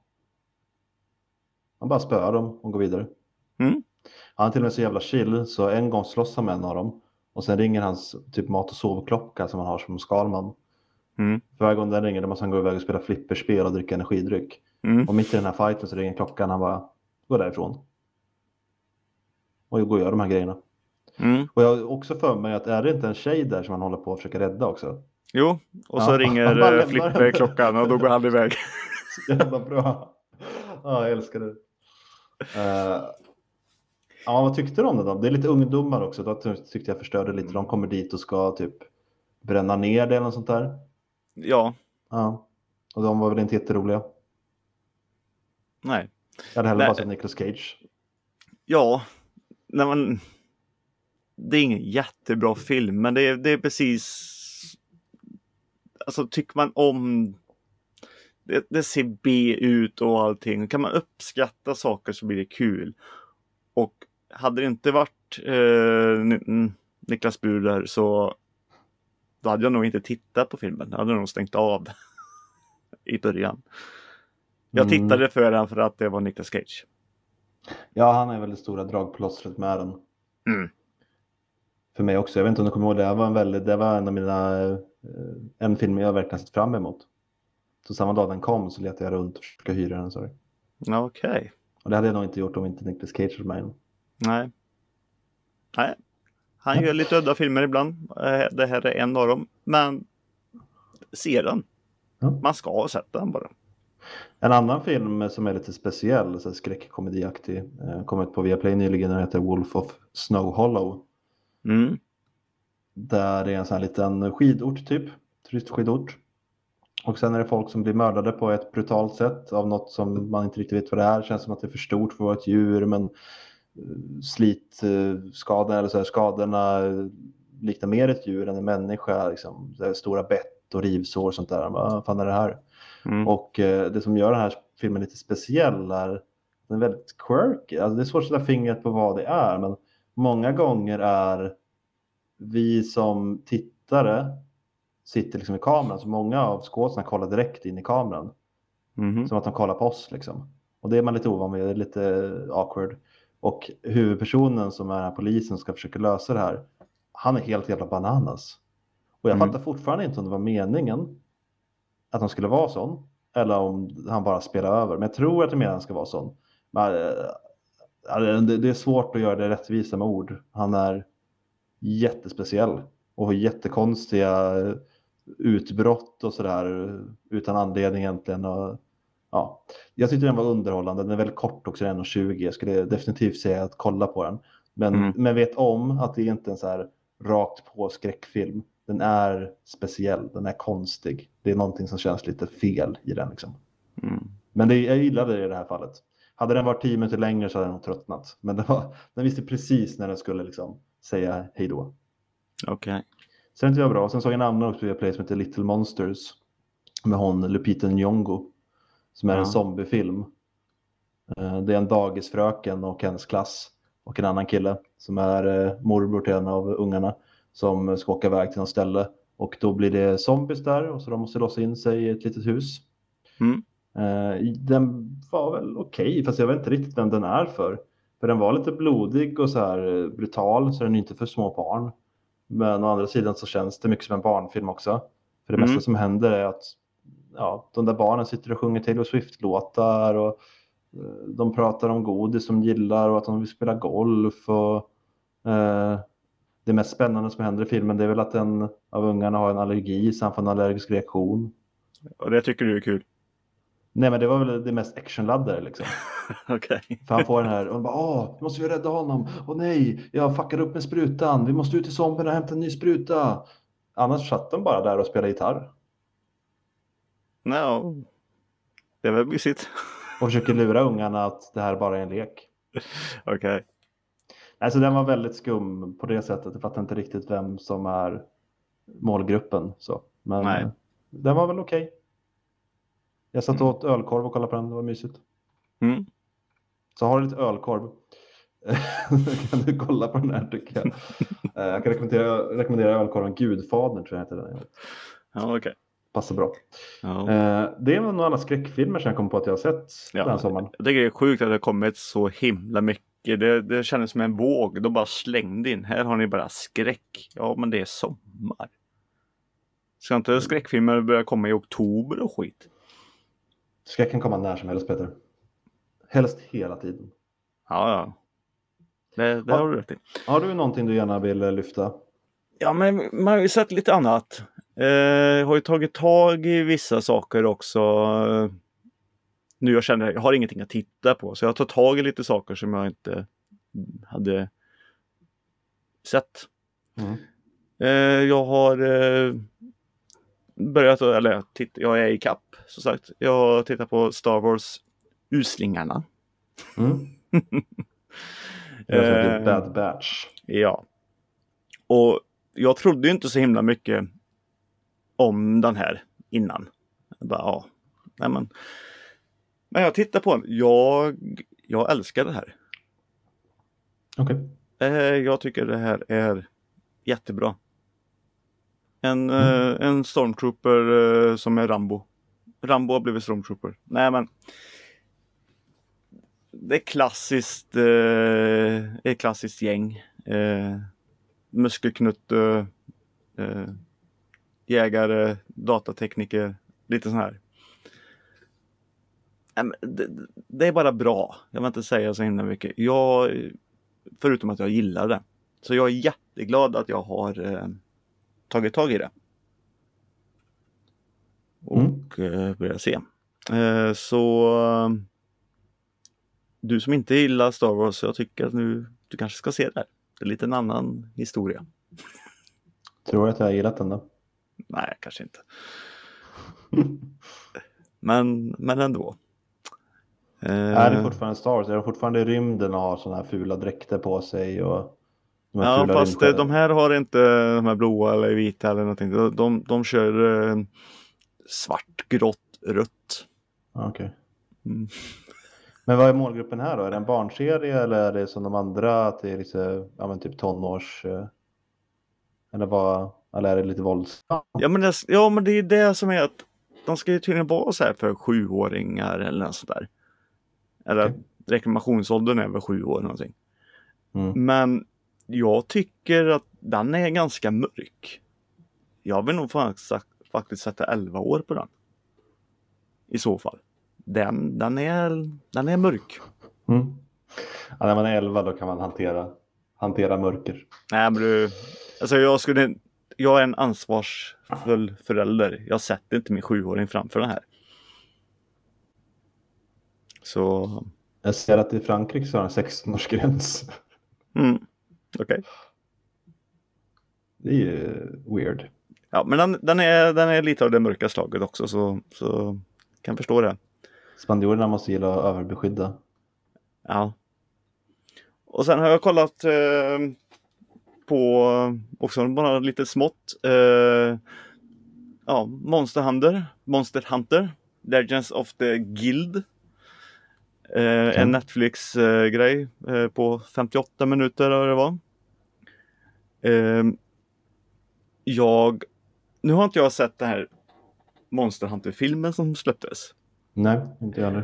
A: han bara spöar dem och går vidare. Han är till och med så jävla chill, så en gång slåss han med en av dem. Och sen ringer hans typ mat- och sovklocka som han har som Skalman. För varje gång den ringer, då måste han gå iväg och spela flipperspel och dricka energidryck. Och mitt i den här fighten så ringer klockan, han bara går därifrån. Och går och gör de här grejerna. Och jag har också för mig att är det inte en tjej där som han håller på att försöka rädda också?
B: Jo, och så ringer flipperklockan och då går han iväg.
A: Så jävla bra. Ja, jag älskar det. Vad tyckte du om det då? Det är lite ungdomar också. Då tyckte jag förstörde lite. De kommer dit och ska typ bränna ner det eller något sånt där.
B: Ja.
A: Och de var väl inte jätteroliga.
B: Nej.
A: Jag hade hellre bara sett Nicolas Cage.
B: Ja. Det är ingen jättebra film, men det är precis... Alltså tycker man om... Det ser B ut och allting. Kan man uppskatta saker så blir det kul. Och hade det inte varit Niklas Bur där, så då hade jag nog inte tittat på filmen. Jag hade nog stängt av i början. Jag tittade för att det var Niklas Cage.
A: Ja, han är väldigt stora dragplåstret med den. För mig också. Jag vet inte om du kommer ihåg det. Det var en av mina en film jag verkligen sett fram emot. Så samma dag den kom så letade jag runt och försökte hyra den. Sorry.
B: Okej.
A: Och det hade jag nog inte gjort om inte Nicolas Cage var med.
B: Nej. Han gör lite udda filmer ibland. Det här är en av dem. Men se den.
A: Ja.
B: Man ska ha sett den bara.
A: En annan film som är lite speciell, så skräckkomediaktig, kommit på Viaplay nyligen, den heter Wolf of Snow Hollow.
B: Mm.
A: Där det är en sån här liten skidort typ, turistskidort. Och sen är det folk som blir mördade på ett brutalt sätt av något som man inte riktigt vet vad det är. Det känns som att det är för stort för att vara ett djur, men slitskadorna eller så här, skadorna liknar mer ett djur än en människa. Liksom. Det är stora bett och rivsår och sånt där. Vad fan är det här?
B: Mm.
A: Och det som gör den här filmen lite speciell är den är väldigt quirky. Alltså det är svårt att sätta fingret på vad det är, men många gånger är vi som tittare sitter liksom i kameran, så många av skådespelarna kollar direkt in i kameran.
B: Mm.
A: Som att de kollar på oss liksom. Och det är man lite ovan med, det är lite awkward. Och huvudpersonen som är den här polisen som ska försöka lösa det här, han är helt jävla bananas. Och jag fattar fortfarande inte om det var meningen att han skulle vara sån, eller om han bara spelar över. Men jag tror att det är meningen att han ska vara sån. Men, det är svårt att göra det rättvisa med ord. Han är jättespeciell och har jättekonstiga utbrott och sådär utan anledning egentligen. Och, ja. Jag tyckte den var underhållande. Den är väldigt kort också, 1:20. Jag skulle definitivt säga att kolla på den. Men vet om att det är inte en så här rakt på skräckfilm. Den är speciell, den är konstig. Det är någonting som känns lite fel i den liksom. Men jag gillade det i det här fallet. Hade den varit 10 minuter längre så hade den nog tröttnat. Men den visste precis när den skulle liksom säga hej då.
B: Okej.
A: Sen tyckte jag bra. Sen såg jag en annan också via Play som heter Little Monsters. Med hon Lupita Nyong'o. Som är en zombiefilm. Det är en dagisfröken och hennes klass. Och en annan kille som är morbror till en av ungarna. Som ska åka iväg till något ställe. Och då blir det zombies där. Och så de måste låsa in sig i ett litet hus. Den var väl okej, fast jag vet inte riktigt vem den är för. För den var lite blodig och så här brutal, så den är inte för små barn. Men å andra sidan så känns det mycket som en barnfilm också. För det mesta som händer är att de där barnen sitter och sjunger Taylor Swift-låtar och de pratar om godis som gillar och att de vill spela golf. Och det mest spännande som händer i filmen, det är väl att en av ungarna har en allergi så han får en allergisk reaktion.
B: Och det tycker du är kul?
A: Nej, men det var väl det mest actionladdare liksom.
B: Okej.
A: För han får den här och han bara, vi måste ju rädda honom. Åh nej, jag fuckar upp med sprutan. Vi måste ut till zombierna och hämta en ny spruta. Annars satt de bara där och spelade gitarr.
B: No. Det är väl mysigt.
A: Och försöker lura ungarna att det här bara är en lek.
B: Okej.
A: Alltså den var väldigt skum på det sättet. Jag fattar inte riktigt vem som är målgruppen. Så. Men den var väl okej. Jag satt åt ölkorv och kollade på den. Det var mysigt. Så har du lite ölkorv. Kan du kolla på den här tycker jag. Jag kan rekommendera ölkorven Gudfadern tror jag heter den.
B: Ja, okej.
A: Passar bra.
B: Ja.
A: Det är nog alla skräckfilmer som jag kom på att jag har sett den här sommaren.
B: Jag tycker det är sjukt att det har kommit så himla mycket. Det kändes som en våg. De bara slängde in. Här har ni bara skräck. Ja, men det är sommar. Ska inte skräckfilmer börja komma i oktober och skit?
A: Skräcken kommer när som helst, Peter. Helst hela tiden.
B: Ja. Det har du rätt i.
A: Har du någonting du gärna vill lyfta?
B: Ja, men man har ju sett lite annat. Har ju tagit tag i vissa saker också. Nu jag känner jag har ingenting att titta på. Så jag tar tag i lite saker som jag inte hade sett. Jag har börjat, eller jag är i kapp så sagt. Jag har tittat på Star Wars Uslingarna.
A: Bad Batch.
B: Ja. Och jag trodde ju inte så himla mycket om den här innan. Men jag tittar på den. Jag älskar det här.
A: Okej.
B: Jag tycker det här är jättebra. En stormtrooper som är Rambo. Rambo har blivit stormtrooper. Nej, men det är klassiskt ett klassiskt gäng. Muskelknutt, jägare, datatekniker, lite sån här. Det är bara bra. Jag vill inte säga så himla mycket. Förutom att jag gillar det. Så jag är jätteglad att jag har tagit tag i det. Och börja se. Så du som inte gillar Star Wars, jag tycker att nu du kanske ska se det här. Det är lite en annan historia.
A: Tror du att jag har gillat den då?
B: Nej, kanske inte. Men ändå.
A: Är det fortfarande Star Wars? Är de fortfarande i rymden och har sådana här fula dräkter på sig? Och de här fula
B: Fast de här har inte de här blåa eller vita eller någonting. De kör svart, grått, rött.
A: Okej.
B: Mm.
A: Men vad är målgruppen här då? Är det en barnserie eller är det som de andra att det är lite, ja men typ tonårs eller är det lite våldsamt?
B: Ja, men det är det som är att de ska ju tydligen vara så här för 7-åringar eller något sånt där. Eller
A: Okej.
B: reklamationsåldern är väl 7 år någonting.
A: Mm.
B: Men jag tycker att den är ganska mörk. Jag vill nog faktiskt sätta 11 år på den. I så fall. Den är mörk.
A: Mm. Ja, när man är 11 då kan man hantera mörker.
B: Nej, men alltså jag är en ansvarsfull förälder. Jag sätter inte min 7-åring framför den här. Så...
A: Jag ser att i Frankrike så har en 16-årsgräns.
B: Okej.
A: Det är ju weird.
B: Ja, men den är lite av det mörka slaget också, så kan förstå det.
A: Spanjorerna måste gilla att överbeskydda.
B: Ja. Och sen har jag kollat på också bara lite smått. Monster Hunter, Legends of the Guild. En Netflix-grej på 58 minuter eller det var. Nu har inte jag sett den här Monster Hunter-filmen som släpptes.
A: Nej, inte jag heller.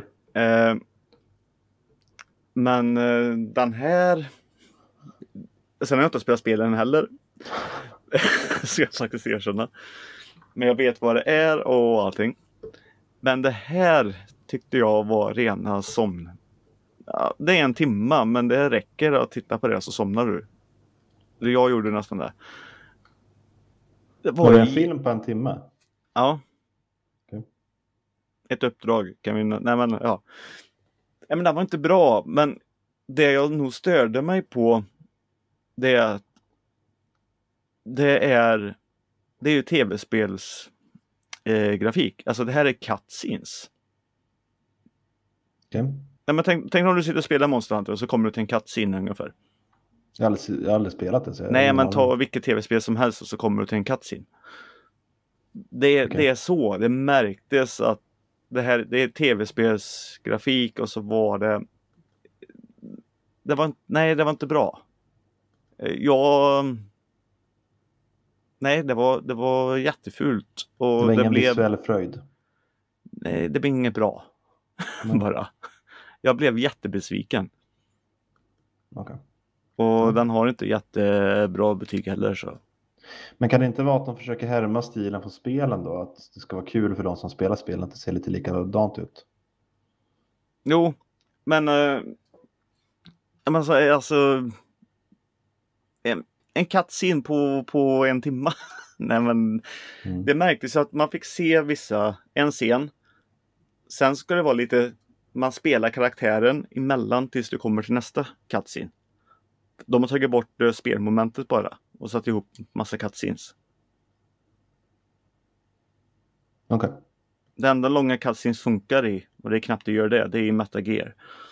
B: Men den här... Sen har jag inte spelat spelen heller. Så jag faktiskt erkänna. Men jag vet vad det är och allting. Men det här tyckte jag var rena somn. Ja, det är 1 timme, men det räcker att titta på det så somnar du. Jag gjorde nästan det.
A: Var det en film på 1 timme?
B: Ja.
A: Okay.
B: Ett uppdrag kan vi... Nej, men ja. Ja, men det var inte bra, men det jag nog störde mig på det är att det är ju tv-spels grafik. Alltså det här är cutscenes.
A: Okay.
B: Nej, men tänk om du sitter och spelar Monster Hunter och så kommer du till en cutscene ungefär.
A: Jag har aldrig spelat det. Så
B: nej, men ta vilket tv-spel som helst och så kommer du till en cutscene. Det är så. Det märktes att det är tv-spelsgrafik och så var det var inte bra. Det var jättefult. Och
A: det var ingen visuell fröjd.
B: Nej, det blev inget bra. Bara. Jag blev jättebesviken.
A: Okay.
B: Och den har inte jättebra betyg heller så.
A: Men kan det inte vara att de försöker härma stilen på spelen då? Att det ska vara kul för de som spelar spelen att det ser lite likadant ut?
B: Jo, men alltså en cutscene på 1 timme. Nej, men det märktes att man fick se en scen. Sen ska det vara lite, man spelar karaktären emellan tills du kommer till nästa cutscene. De har tagit bort spelmomentet bara och satt ihop massa cutscenes.
A: Okej.
B: Det enda långa cutscenes funkar i, och det är knappt det gör det är i Metal Gear.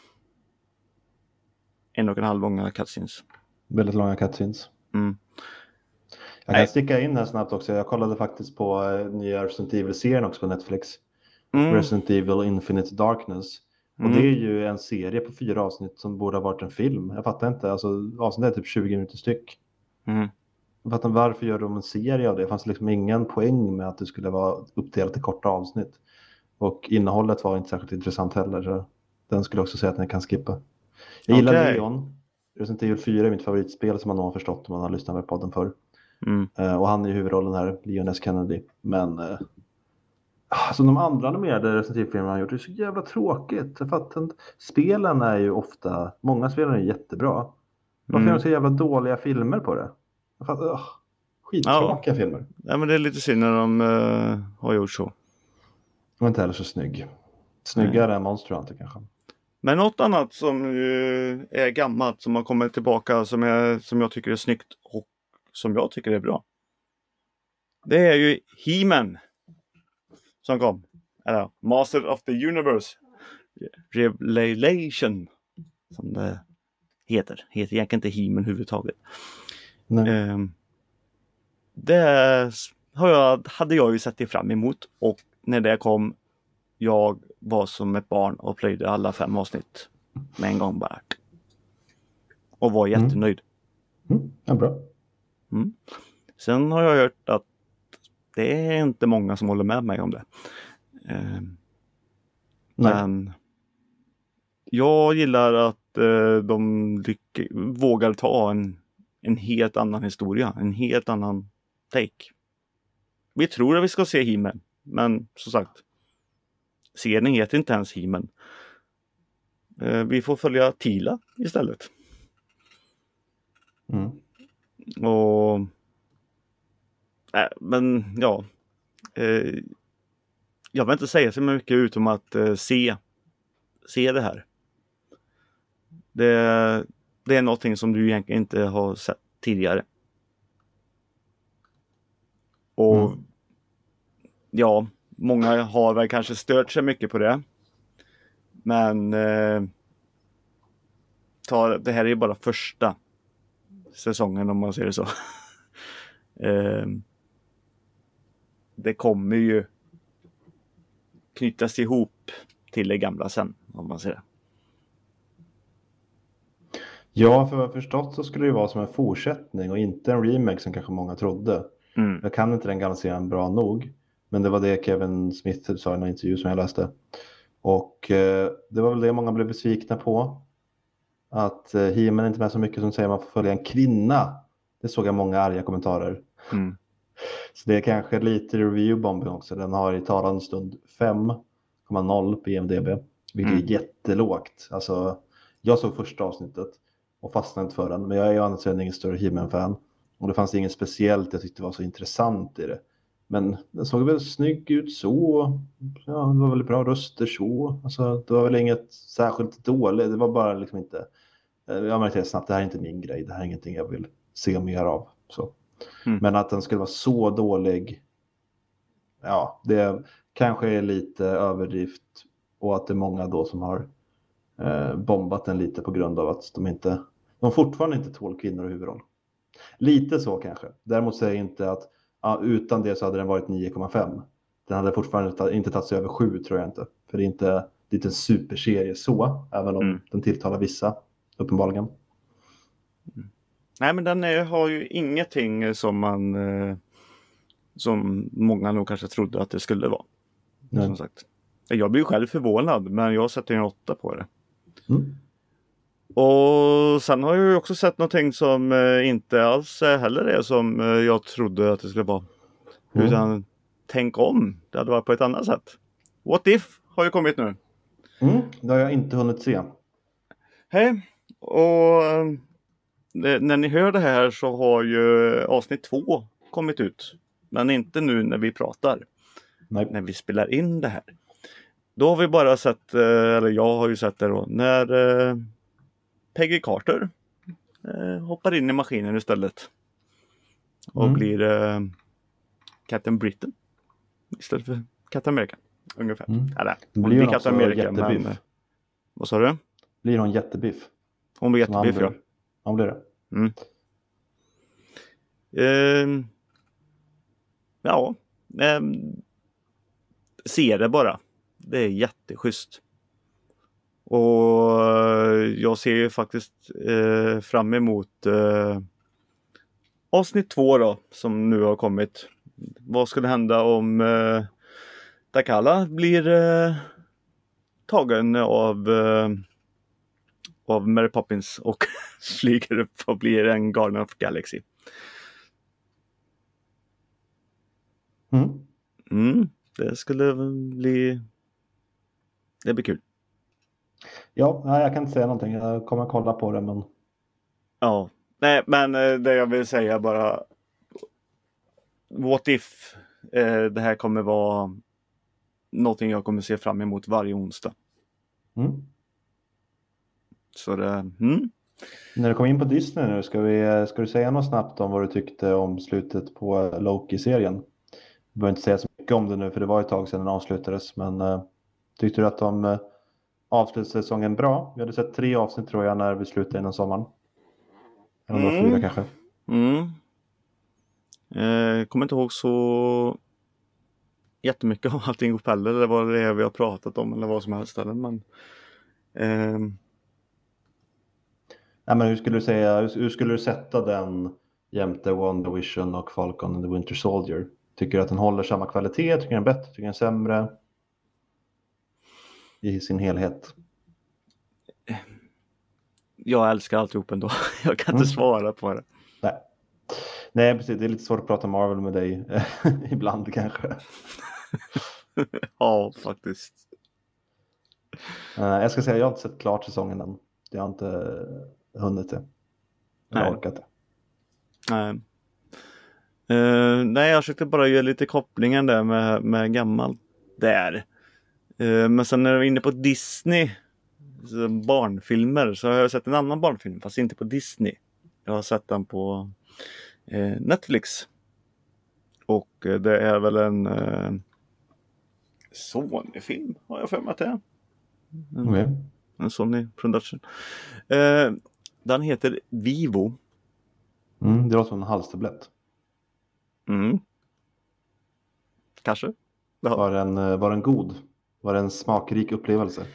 B: 1,5 långa cutscenes.
A: Väldigt långa cutscenes. Jag kan sticka in här snabbt också. Jag kollade faktiskt på nya Resident Evil-serien också på Netflix. Resident Evil Infinite Darkness. Och det är ju en serie på 4 avsnitt som borde ha varit en film. Jag fattar inte. Alltså, avsnittet är typ 20 minuter styck. Jag fattar inte varför gör de en serie av det. Det fanns liksom ingen poäng med att det skulle vara uppdelat i korta avsnitt. Och innehållet var inte särskilt intressant heller. Så den skulle också säga att ni kan skippa. Jag gillar Leon. Resident Evil 4 är mitt favoritspel som man nog har förstått om man har lyssnat på podden förr. Och han är i huvudrollen här, Leon S. Kennedy. Men alltså de andra animerade Resident Evil-filmerna han gjort är så jävla tråkigt. För att spelen är ju ofta, många spelen är jättebra. Varför gör de så jävla dåliga filmer på det? Jag fattar, skittråkiga filmer.
B: Ja, men det är lite synd när de har gjort så.
A: Och inte heller så snygg. Snyggare än Monster Hunter kanske.
B: Men något annat som är gammalt som har kommit tillbaka som jag tycker är snyggt och som jag tycker är bra. Det är ju He-Man som kom. Eller Master of the Universe. Revelation som det heter. Heter egentligen inte He-Man överhuvudtaget. Det hade jag ju sett det fram emot. Och när det kom, jag var som ett barn och plöjde alla 5 avsnitt med en gång bara. Och var jättenöjd.
A: Ja, bra.
B: Sen har jag hört att det är inte många som håller med mig om det. Men jag gillar att de vågar ta en helt annan historia. En helt annan take. Vi tror att vi ska se He-Man. Men som sagt, serien heter inte ens He-Man. Vi får följa Tila istället. Och men ja, jag vill inte säga så mycket utom att se det här. Det är någonting som du egentligen inte har sett tidigare. Och ja, många har väl kanske stört sig mycket på det. Men det här är ju bara första säsongen om man säger det så. Det kommer ju knytas ihop till det gamla sen, om man säger det.
A: Ja, för vad jag förstått så skulle det vara som en fortsättning och inte en remake som kanske många trodde. Jag kan inte den gamla serien bra nog. Men det var det Kevin Smith sa i en intervju som jag läste. Och det var väl det många blev besvikna på. Att He-Man inte med så mycket som säger man får följa en kvinna. Det såg jag många arga kommentarer. Så det är kanske lite review-bombing också. Den har i talande stund 5,0 på IMDb. Vilket är jättelågt. Alltså, jag såg första avsnittet och fastnade inte för den. Men jag är ju annars ingen större He-Man-fan. Och det fanns inget speciellt jag tyckte var så intressant i det. Men den såg väl snygg ut så. Ja, det var väl bra röster så. Alltså, det var väl inget särskilt dåligt. Det var bara liksom inte... Jag märkte snabbt, det här är inte min grej. Det här är ingenting jag vill se mer av. Så. Men att den skulle vara så dålig. Ja, det kanske är lite överdrift. Och att det är många då som har bombat den lite på grund av att de fortfarande inte tål kvinnor i huvudroll. Lite så kanske. Däremot säger jag inte att utan det så hade den varit 9,5. Den hade fortfarande inte tagit sig över 7 tror jag inte. För det är inte en superserie så. Även om den tilltalar vissa, uppenbarligen.
B: Nej, men den har ju ingenting som många nog kanske trodde att det skulle vara. Som sagt. Jag blir ju själv förvånad, men jag sätter en 8 på det. Och sen har jag ju också sett någonting som inte alls heller är som jag trodde att det skulle vara. Utan tänk om det hade varit på ett annat sätt. What If har ju kommit nu.
A: Det har jag inte hunnit se.
B: Hej. Och när ni hör det här så har ju avsnitt 2 kommit ut. Men inte nu när vi pratar.
A: Nej.
B: När vi spelar in det här. Då har vi bara sett, eller jag har ju sett det då, när Peggy Carter hoppar in i maskinen istället. Och blir Captain Britain istället för Captain America. Ungefär. Eller, hon blir Captain America, men... Vad sa du?
A: Blir hon jättebiff?
B: Hon blir jättebiff, ja.
A: Hon blir det.
B: Ja. Se det bara. Det är jätteschysst. Och jag ser ju faktiskt fram emot avsnitt 2 då, som nu har kommit. Vad skulle hända om T'Challa blir tagen av Mary Poppins och flyger upp och blir en Guardian of Galaxy. Det skulle bli... Det blir kul.
A: Ja, jag kan inte säga någonting. Jag kommer kolla på det, men...
B: Ja, nej, men det jag vill säga bara... What if det här kommer vara någonting jag kommer se fram emot varje onsdag. Så det...
A: När du kom in på Disney nu, ska du säga något snabbt om vad du tyckte om slutet på Loki-serien? Du behöver inte säga så mycket om det nu, för det var ett tag sedan den avslutades. Men tyckte du att de avslutade säsongen bra? Vi hade sett 3 avsnitt tror jag när vi slutade innan sommaren. Eller om det var 4 kanske.
B: Kommer inte ihåg så jättemycket om allting ihop heller. Eller vad det är vi har pratat om eller vad som helst. Men...
A: Nej, men hur skulle du sätta den jämte Wonder Vision och Falcon and the Winter Soldier? Tycker du att den håller samma kvalitet? Tycker du den är bättre? Tycker du den är sämre? I sin helhet.
B: Jag älskar alltihop ändå. Jag kan inte svara på det.
A: Nej, precis. Det är lite svårt att prata Marvel med dig ibland kanske.
B: Ja, faktiskt.
A: Jag ska säga, jag har inte sett klart säsongen än. Jag har inte hunnit det. Jag har orkat det.
B: Nej, jag försökte bara göra lite kopplingen där med gammalt där. Men sen när jag var inne på Disney barnfilmer så har jag sett en annan barnfilm, fast inte på Disney. Jag har sett den på Netflix. Och det är väl en Sony-film, har jag för mig att det är. En Sony production. Den heter Vivo.
A: Det var som en halstablett.
B: Kanske.
A: Var den god? Var det en smakrik upplevelse?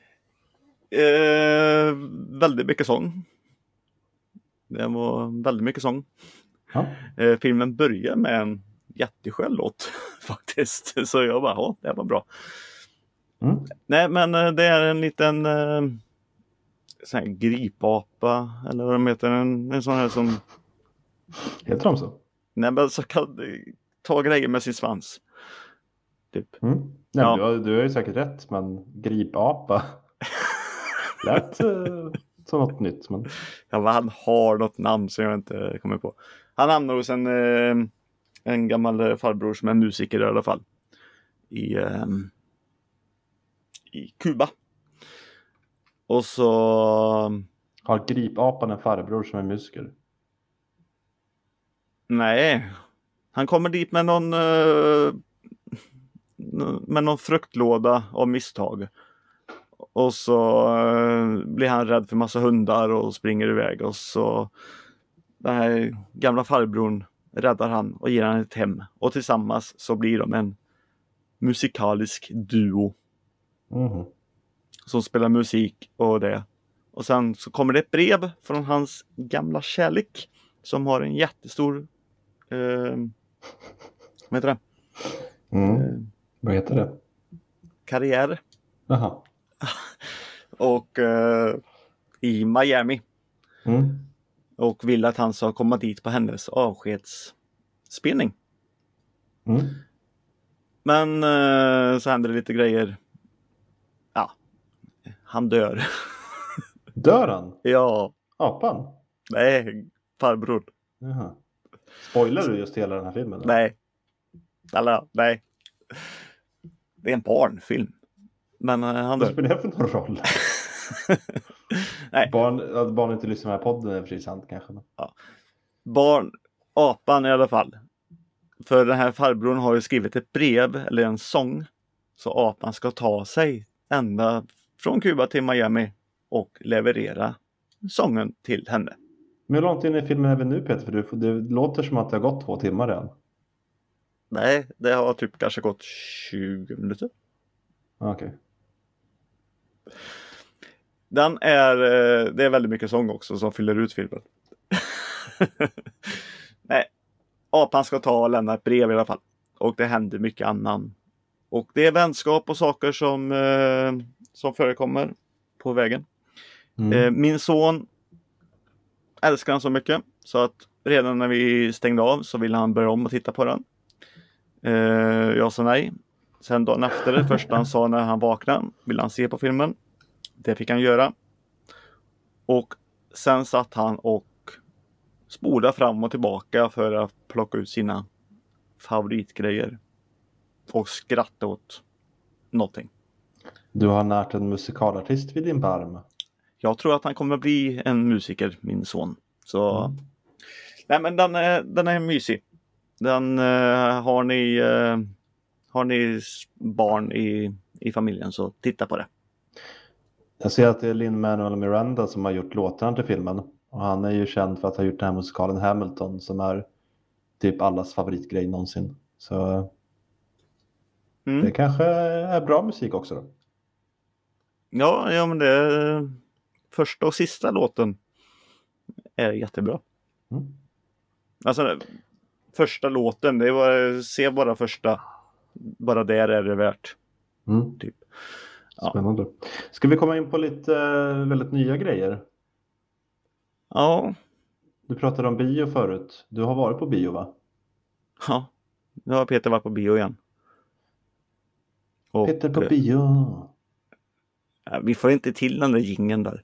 B: Väldigt mycket sång. Det var väldigt mycket sång.
A: Ja.
B: Filmen börjar med en jätteskön låt faktiskt. Så jag bara, det var bra. Nej, men det är en liten sån här gripapa. Eller vad de heter. En sån här som...
A: Heter de så?
B: Nej, men så kan ta grejer med sin svans. Typ.
A: Nej, du har ju säkert rätt, men gripapa lät som något nytt. Men...
B: Ja, han har något namn som jag inte kommer på. Han hamnar hos en gammal farbror som är musiker i alla fall. I Kuba. Och så...
A: Har gripapan en farbror som är musiker?
B: Nej. Han kommer dit med någon fruktlåda av misstag. Och så blir han rädd för massa hundar och springer iväg. Och så den här gamla farbrorn räddar han och ger han ett hem. Och tillsammans så blir de en musikalisk duo. Som spelar musik och det. Och sen så kommer det ett brev från hans gamla kärlek. Som har en jättestor... vad heter det?
A: Vad heter det?
B: Karriär.
A: Aha.
B: Och i Miami. Och vill att han ska komma dit på hennes avskedsspelning. Men så händer det lite grejer. Ja, han dör.
A: Dör han?
B: Ja.
A: Apan?
B: Nej, farbror.
A: Jaha. Spoilar du just hela den här filmen? Då?
B: Nej. Nej. Det är en barnfilm. Men han dör.
A: Vad spelar det för någon roll?
B: Nej.
A: Barn inte lyssnar på podden är precis sant kanske.
B: Ja. Apan i alla fall. För den här farbrorn har ju skrivit ett brev eller en sång. Så apan ska ta sig ända från Kuba till Miami och leverera sången till henne.
A: Men hur långt in i filmen är vi nu, Peter? För det låter som att det har gått 2 timmar redan.
B: Nej, det har typ kanske gått 20 minuter.
A: Okej.
B: Det är väldigt mycket sång också som fyller ut filmen. Nej, apan ska ta och lämna ett brev i alla fall. Och det händer mycket annan. Och det är vänskap och saker som förekommer på vägen. Min son älskar han så mycket. Så att redan när vi stängde av så ville han börja om och titta på den. Jag sa nej. Sen dagen efter, det första han sa när han vaknade, ville han se på filmen. Det fick han göra. Och sen satt han och spolade fram och tillbaka för att plocka ut sina favoritgrejer. Och skratta åt någonting.
A: Du har närt en musikalartist vid din barm.
B: Jag tror att han kommer att bli en musiker, min son. Så nej, men den är mysig. Den har ni barn i familjen, så titta på det.
A: Jag ser att det är Lin-Manuel Miranda som har gjort låtarna till filmen. Och han är ju känd för att ha gjort den här musikalen Hamilton som är typ allas favoritgrej någonsin. Så det kanske är bra musik också då.
B: Ja, men det första och sista låten är jättebra. Alltså första låten, det var se bara första. Bara där är det värt. Typ.
A: Spännande. Ska vi komma in på lite väldigt nya grejer?
B: Ja.
A: Du pratade om bio förut. Du har varit på bio, va?
B: Ja. Nu har Peter varit på bio igen. Och,
A: Peter på bio.
B: Vi får inte till den där jingeln där.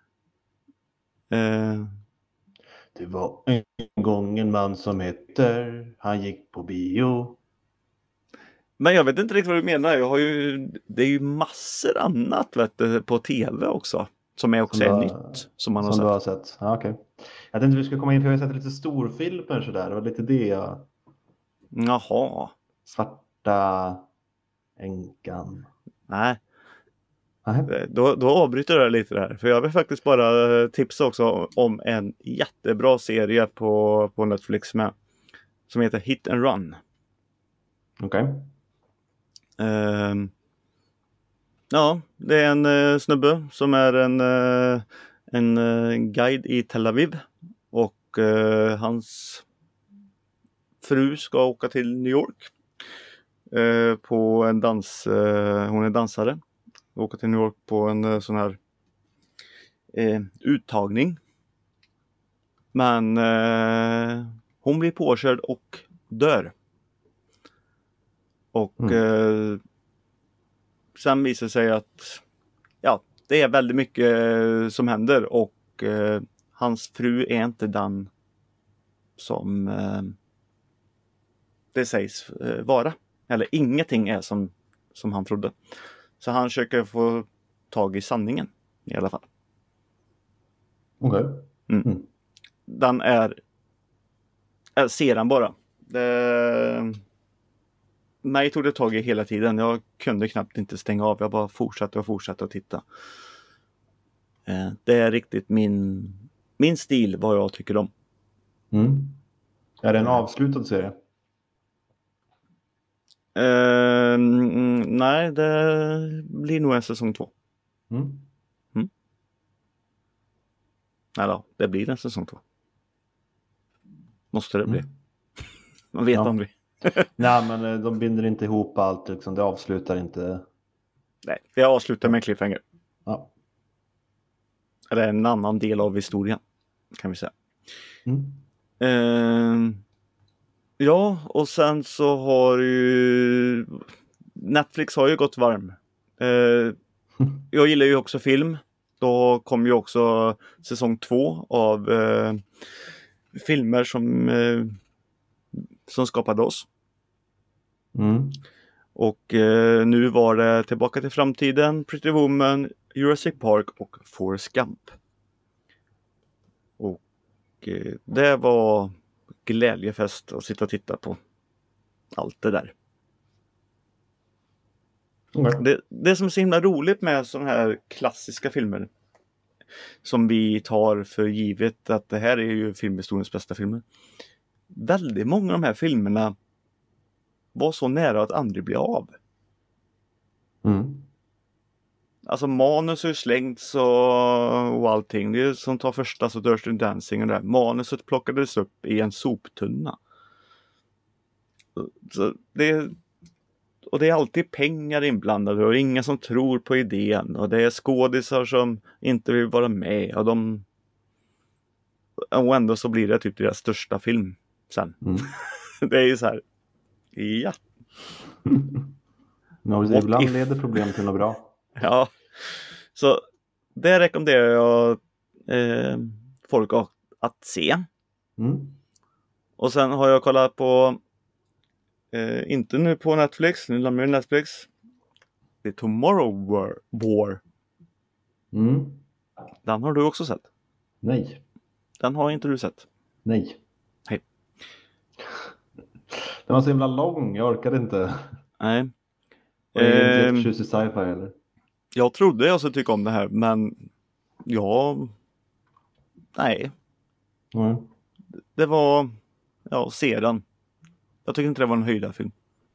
A: Det var en gång en man som heter, han gick på bio.
B: Men jag vet inte riktigt vad du menar. Det är ju massor annat på tv också. Som är också nytt. Som man har sett.
A: Du har sett. Ja, okej. Jag tänkte vi skulle komma in, för jag har sett lite storfilmer sådär. Det var lite det.
B: Jaha.
A: Svarta änkan.
B: Nej. Då avbryter jag lite där. För jag vill faktiskt bara tipsa också om en jättebra serie på Netflix med. Som heter Hit and Run.
A: Okej.
B: Ja, det är en snubbe som är en guide i Tel Aviv. Och hans fru ska åka till New York. På en hon är dansare. Åka till New York på en sån här uttagning. Men hon blir påkörd och dör. Och sen visar sig att det är väldigt mycket som händer. Och hans fru är inte den som det sägs vara. Eller ingenting är som han trodde. Så han försöker få tag i sanningen i alla fall.
A: Okej.
B: Den ser han bara. Mig tog det tag i hela tiden. Jag kunde knappt inte stänga av. Jag bara fortsatte att titta. Det är riktigt min stil, vad jag tycker om.
A: Är det en avslutad serie?
B: Nej, det blir nog en säsong 2. Eller det blir en säsong 2. Måste det bli. Man vet aldrig.
A: Nej, men de binder inte ihop allt. Liksom. Det avslutar inte.
B: Nej, det avslutar med en cliffhanger.
A: Ja.
B: Eller en annan del av historien, kan vi säga. Ja, och sen så har ju Netflix har ju gått varm. Jag gillar ju också film. Då kom ju också säsong 2 av filmer som skapade oss. Och nu var det Tillbaka till framtiden, Pretty Woman, Jurassic Park och Forrest Gump. Och det var glädjefest att sitta och titta på allt det där. Det som är så himla roligt med sådana här klassiska filmer som vi tar för givet att det här är ju filmhistoriens bästa filmer. Väldigt många av de här filmerna var så nära att aldrig bli av. Alltså manus är slängts och allting. Det är som tar första så Dirty Dancing och det där. Manuset plockades upp i en soptunna. Så det är alltid pengar inblandade och ingen som tror på idén. Och det är skådisar som inte vill vara med. Och ändå så blir det typ deras största film sen. Det är ju så här. Ja.
A: Ibland leder problem till något bra.
B: Ja. Så det rekommenderar jag folk att se. Och sen har jag kollat på inte nu på Netflix, nu lämnar jag Netflix. The Tomorrow War.
A: Mm.
B: Den har du också sett?
A: Nej.
B: Den har inte du sett?
A: Nej.
B: Hej.
A: Den var så himla lång, jag orkade inte.
B: Nej.
A: Och jag är inte jätteförtjust i sci-fi heller.
B: Jag trodde jag skulle tycka om det här, men nej.
A: Mm.
B: Det var, se den. Jag tycker inte det var en höjdarfilm.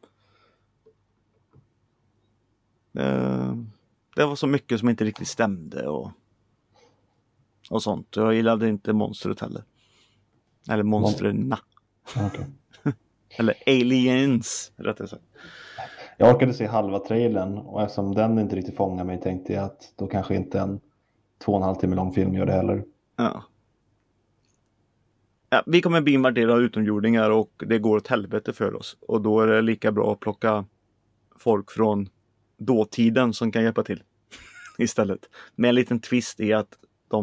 B: Det var så mycket som inte riktigt stämde och sånt. Jag gillade inte monstret heller. Eller monsterna.
A: Okay.
B: Eller aliens, rättare sagt.
A: Jag orkade se halva trailern och eftersom den inte riktigt fångar mig tänkte jag att då kanske inte en 2,5 timme lång film gör det heller.
B: Ja. Vi kommer bli invaderade av utomjordingar och det går åt helvete för oss. Och då är det lika bra att plocka folk från dåtiden som kan hjälpa till istället. Med en liten twist i att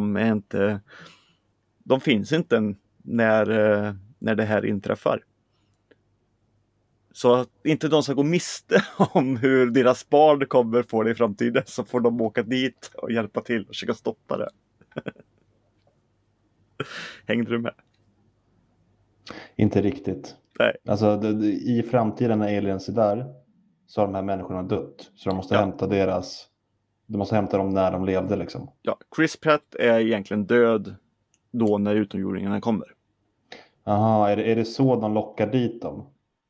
B: de finns inte när det här inträffar. Så att inte de ska gå miste om hur deras barn kommer få det i framtiden, så får de åka dit och hjälpa till och försöka stoppa det. Hängde du med?
A: Inte riktigt.
B: Nej.
A: Alltså i framtiden när aliens är där så har de här människorna dött. Så de måste hämta dem när de levde liksom.
B: Ja, Chris Pratt är egentligen död då när utomjordingarna kommer.
A: Jaha, är det så de lockar dit dem?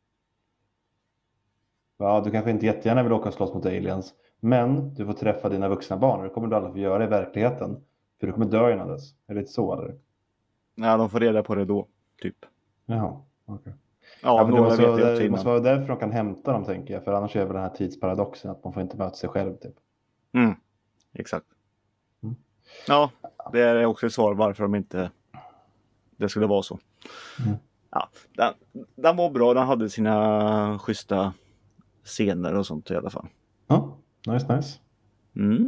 A: Ja, du kanske inte jättegärna vill åka och slåss mot aliens. Men du får träffa dina vuxna barn. Det kommer du aldrig få göra i verkligheten. För du kommer dö innan dess. Är det inte så eller?
B: Ja, de får reda på det då, typ.
A: Jaha, okej. Okay.
B: Ja,
A: det måste vara därför de kan hämta dem, tänker jag. För annars är väl den här tidsparadoxen att man får inte möta sig själv, typ.
B: Mm, exakt. Mm. Ja, det är också ett svar varför det skulle vara så. Mm. Ja, den var bra, den hade sina schyssta scener och sånt i alla fall.
A: Ja, nice.
B: Mm.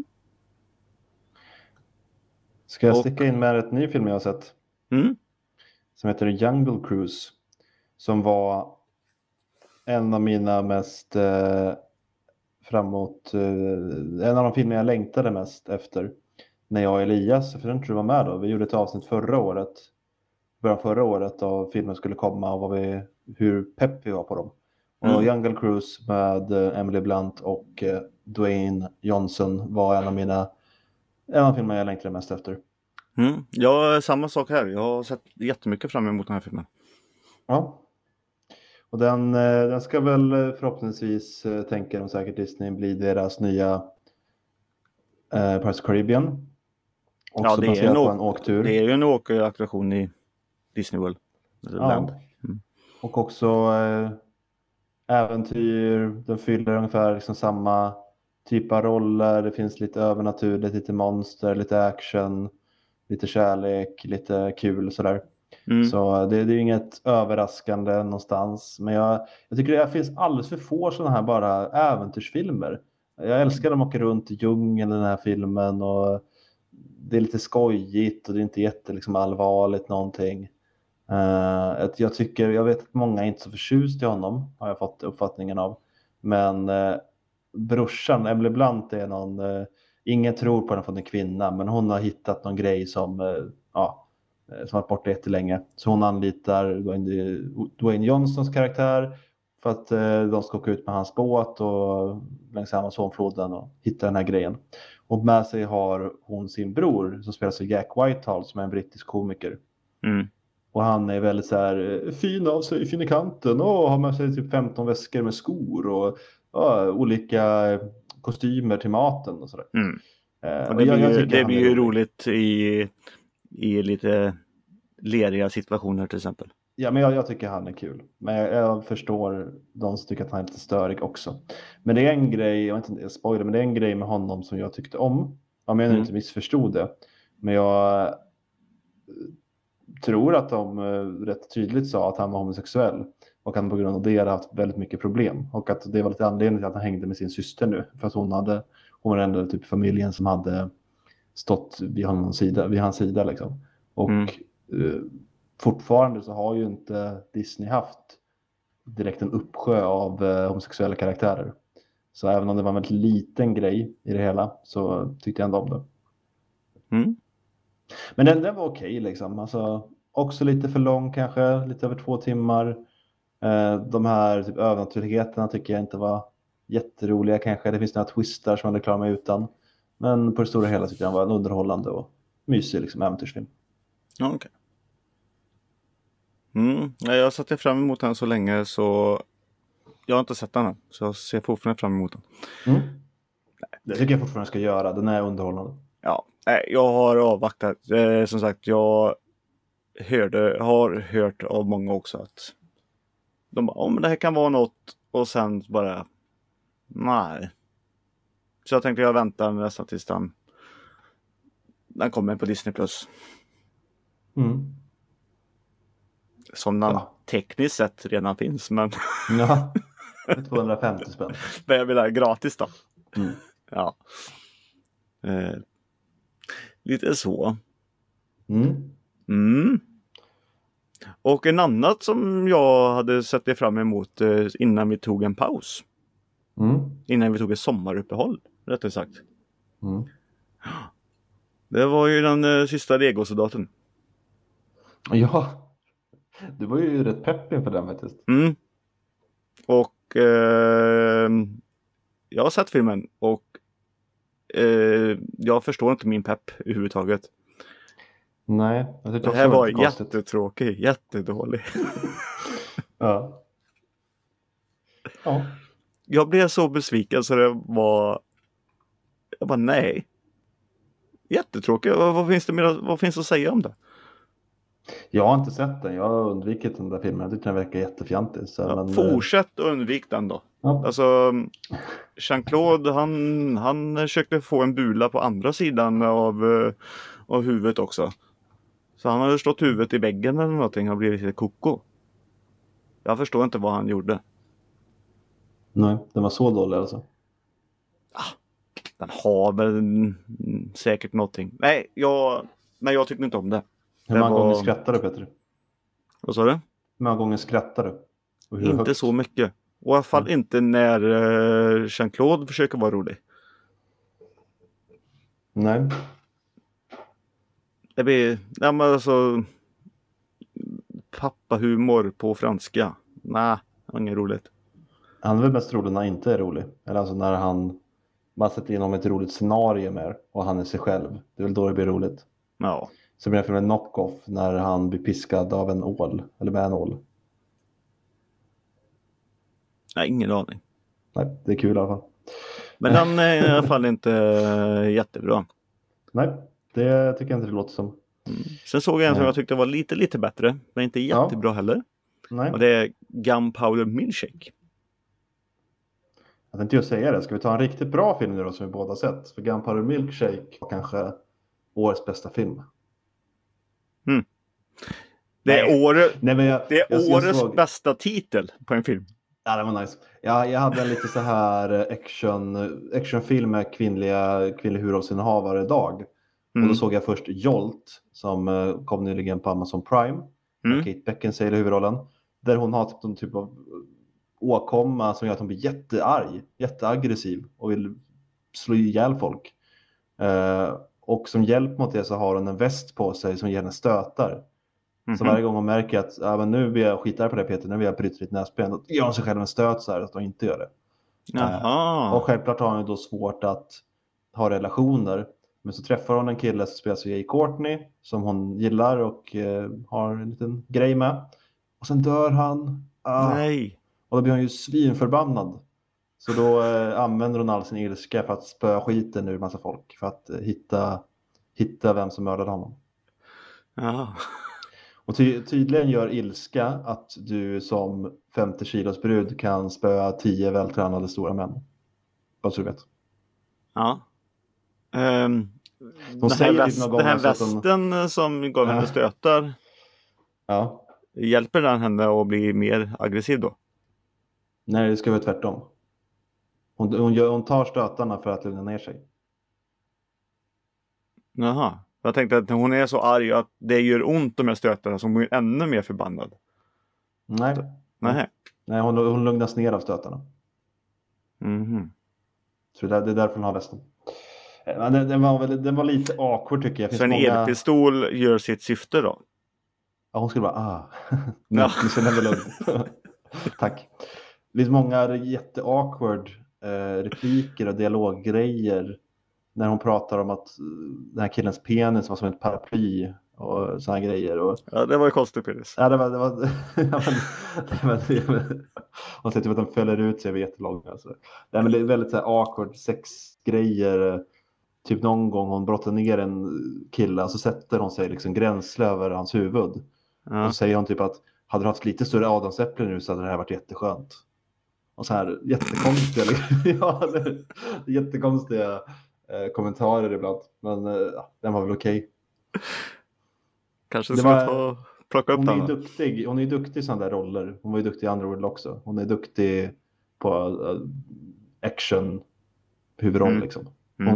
A: Ska jag sticka in med ett ny film jag har sett?
B: Mm. Som
A: heter Jungle Cruise. Som var en av mina mest en av de filmer jag längtade mest efter när jag och Elias, för den tror du var med då, vi gjorde ett avsnitt början förra året av filmen skulle komma och hur pepp vi var på dem. Och Jungle Cruise med Emily Blunt och Dwayne Johnson var en av filmerna jag längtade mest efter.
B: Ja, samma sak här. Jag har sett jättemycket fram emot den här filmen.
A: Ja. Och den ska väl förhoppningsvis, tänker de säkert Disney, bli deras nya Pirates of Caribbean. Också baserat på en åktur.
B: Det är ju en åkattraktion i Disney World.
A: Ja. Och också äventyr. Den fyller ungefär liksom samma typ av roller. Det finns lite övernaturligt, lite monster, lite action, lite kärlek, lite kul och sådär. Så det är inget överraskande någonstans. Men jag tycker det finns alldeles för få sådana här bara äventyrsfilmer. Jag älskar att åka runt i djungeln i den här filmen. Och det är lite skojigt och det är inte liksom allvarligt någonting. Jag vet att många är inte så förtjust i honom, har jag fått uppfattningen av. Men brorsan, Emily Blunt, är ingen tror på den från en kvinna, men hon har hittat någon grej som varit borta jättelänge. Så hon anlitar Dwayne Johnsons karaktär för att de ska åka ut med hans båt och längs Amazonfloden och hitta den här grejen. Och med sig har hon sin bror som spelas av Jack Whitehall, som är en brittisk komiker. Och han är väldigt så här fin av sig, fin i kanten, och har med sig typ 15 väskor med skor och olika kostymer till maten och sådär.
B: Och det blir ju roligt i lite leriga situationer till exempel.
A: Ja, men jag tycker han är kul. Men jag förstår de som tycker att han är lite störig också. Men det är en grej, jag vet inte, jag spoiler, men det är en grej med honom som jag tyckte om. Jag menar inte missförstod det. Men jag tror att de rätt tydligt sa att han var homosexuell. Och han på grund av det hade haft väldigt mycket problem. Och att det var lite anledning till att han hängde med sin syster nu. För att hon var den enda typ familjen som hade stått vid hans sida liksom. Och fortfarande så har ju inte Disney haft direkt en uppsjö av homosexuella karaktärer. Så även om det var en väldigt liten grej i det hela så tyckte jag ändå om det.
B: Mm.
A: Men den var okej liksom. Alltså, också lite för lång kanske, lite över 2 timmar. De här typ övernaturligheterna tycker jag inte var jätteroliga kanske. Det finns några twistar som jag hade klarat mig utan. Men på det stora hela tyckte jag den var en underhållande och mysig liksom, äventyrsfilm.
B: Ja, okej. Jag satt fram emot den så länge så jag har inte sett den än. Så jag ser fortfarande fram emot den.
A: Det tycker jag fortfarande ska göra. Den är underhållande.
B: Ja, jag har avvaktat. Som sagt, jag har hört av många också att de bara, men det här kan vara något. Och sen bara, nej. Så jag tänkte jag väntar nästan tills den kommer på Disney+. Som den tekniskt sett redan finns, men
A: Ja, 250 spänn.
B: Men jag vill ha gratis då. Ja. Lite så. Och en annat som jag hade sett det fram emot innan vi tog en paus. Innan vi tog ett sommaruppehåll, rättare sagt. Det var ju den sista Lego-soldaten.
A: Ja, du var ju rätt pepp inför den faktiskt.
B: Och jag har sett filmen och jag förstår inte min pepp överhuvudtaget.
A: Nej, jag tyckte
B: det här
A: också
B: var
A: jättetråkig,
B: jättedålig.
A: Ja.
B: Jag blev så besviken så det var... Jag bara, nej. Jättetråkig. Vad finns att säga om det?
A: Jag har inte sett den. Jag har undvikit den där filmen. Jag tyckte den verkar jättefjantig.
B: Fortsätt undvik den då.
A: Ja.
B: Alltså, Jean-Claude, han försökte få en bula på andra sidan av huvudet också. Så han hade slått huvudet i väggen eller någonting och blivit lite koko. Jag förstår inte vad han gjorde.
A: Nej, den var så dålig alltså.
B: Den har väl säkert någonting. Nej, jag tyckte inte om det.
A: Hur många gånger skrattade du, Peter?
B: Vad sa du?
A: Hur många gånger skrattade du?
B: Inte högt? Så mycket. Och i alla fall inte när Jean-Claude försöker vara rolig.
A: Nej.
B: Det blir... Ja, men alltså... Pappahumor på franska. Nej, det var inget roligt.
A: Han är väl mest rolig när han inte är rolig. Eller alltså när man sätter in ett roligt scenario med och han är sig själv. Det är väl då det blir roligt.
B: Ja.
A: Så blir det för en knock-off när han blir piskad av en ål. Eller med en ål.
B: Nej, ingen aning.
A: Nej, det är kul i alla fall.
B: Men den är i alla fall inte jättebra.
A: Nej, det tycker jag inte det låter som.
B: Sen såg jag en som jag tyckte var lite bättre. Men inte jättebra heller.
A: Nej.
B: Och det är Gunpowder Milkshake.
A: Jag tänkte ju säga det. Ska vi ta en riktigt bra film nu då som vi båda sett? För Gunpowder Milkshake var kanske årets bästa film.
B: Det är årets bästa titel på en film.
A: Ja, det var nice. Jag hade en lite så här actionfilm med kvinnlig huvudrollsinnehavare dag. Och då såg jag först Jolt som kom nyligen på Amazon Prime. Kate Beckinsale i huvudrollen. Där hon har någon typ av åkomma som gör att hon blir jättearg, jätteaggressiv och vill slå ihjäl folk. Och som hjälp mot det så har hon en väst på sig som ger henne stötar. Så varje gång hon märker att men nu blir jag skitar på det, Peter, nu vill jag bryta ditt näsben, då gör hon sig själv en stöt så här att hon inte gör det. Och självklart har hon då svårt att ha relationer. Men så träffar hon en kille som spelar sig i Courtney som hon gillar och har en liten grej med. Och sen dör han.
B: Nej.
A: Och då blir hon ju svinförbannad. Så då använder hon all sin ilska för att spöa skiten ur massa folk. För att hitta vem som mördade honom.
B: Ja.
A: Och tydligen gör ilska att du som 50 kilos brud kan spöa 10 vältränade stora män. Vad så du vet.
B: Ja.
A: De säger
B: den här västen som gav henne stötar.
A: Ja.
B: Hjälper den henne att bli mer aggressiv då?
A: Nej, det ska vara tvärtom. Hon tar stötarna för att lugna ner sig.
B: Jaha. Jag tänkte att hon är så arg att det gör ont de här stötarna som blir ännu mer förbannad.
A: Nej, hon lugnas ner av stötarna. Så det är därför hon har västen. Men den var lite awkward tycker jag.
B: Så en elpistol gör sitt syfte då?
A: Ja, hon skulle bara nu känner jag mig lugn. Tack. Det finns många jätteawkward repliker och dialoggrejer när hon pratar om att den här killens penis var som ett paraply och såna här grejer. Och...
B: Ja, det var ju konstigt penis.
A: Ja, det var hon säger typ att den fäller ut sig över jättelång. Alltså. Det är väldigt så här awkward sexgrejer. Typ någon gång hon brottar ner en kille och så sätter hon sig liksom gränsle över hans huvud.
B: Ja.
A: Och så säger hon typ att hade du haft lite större adamsäpplen nu så hade det här varit jätteskönt. Och så här jättekonstiga, jättekonstiga kommentarer ibland. Men den var väl okej.
B: Kanske ska plocka upp den.
A: Hon är ju duktig i sådana där roller. Hon var ju duktig i Underworld också. Hon är duktig på action huvudroll liksom.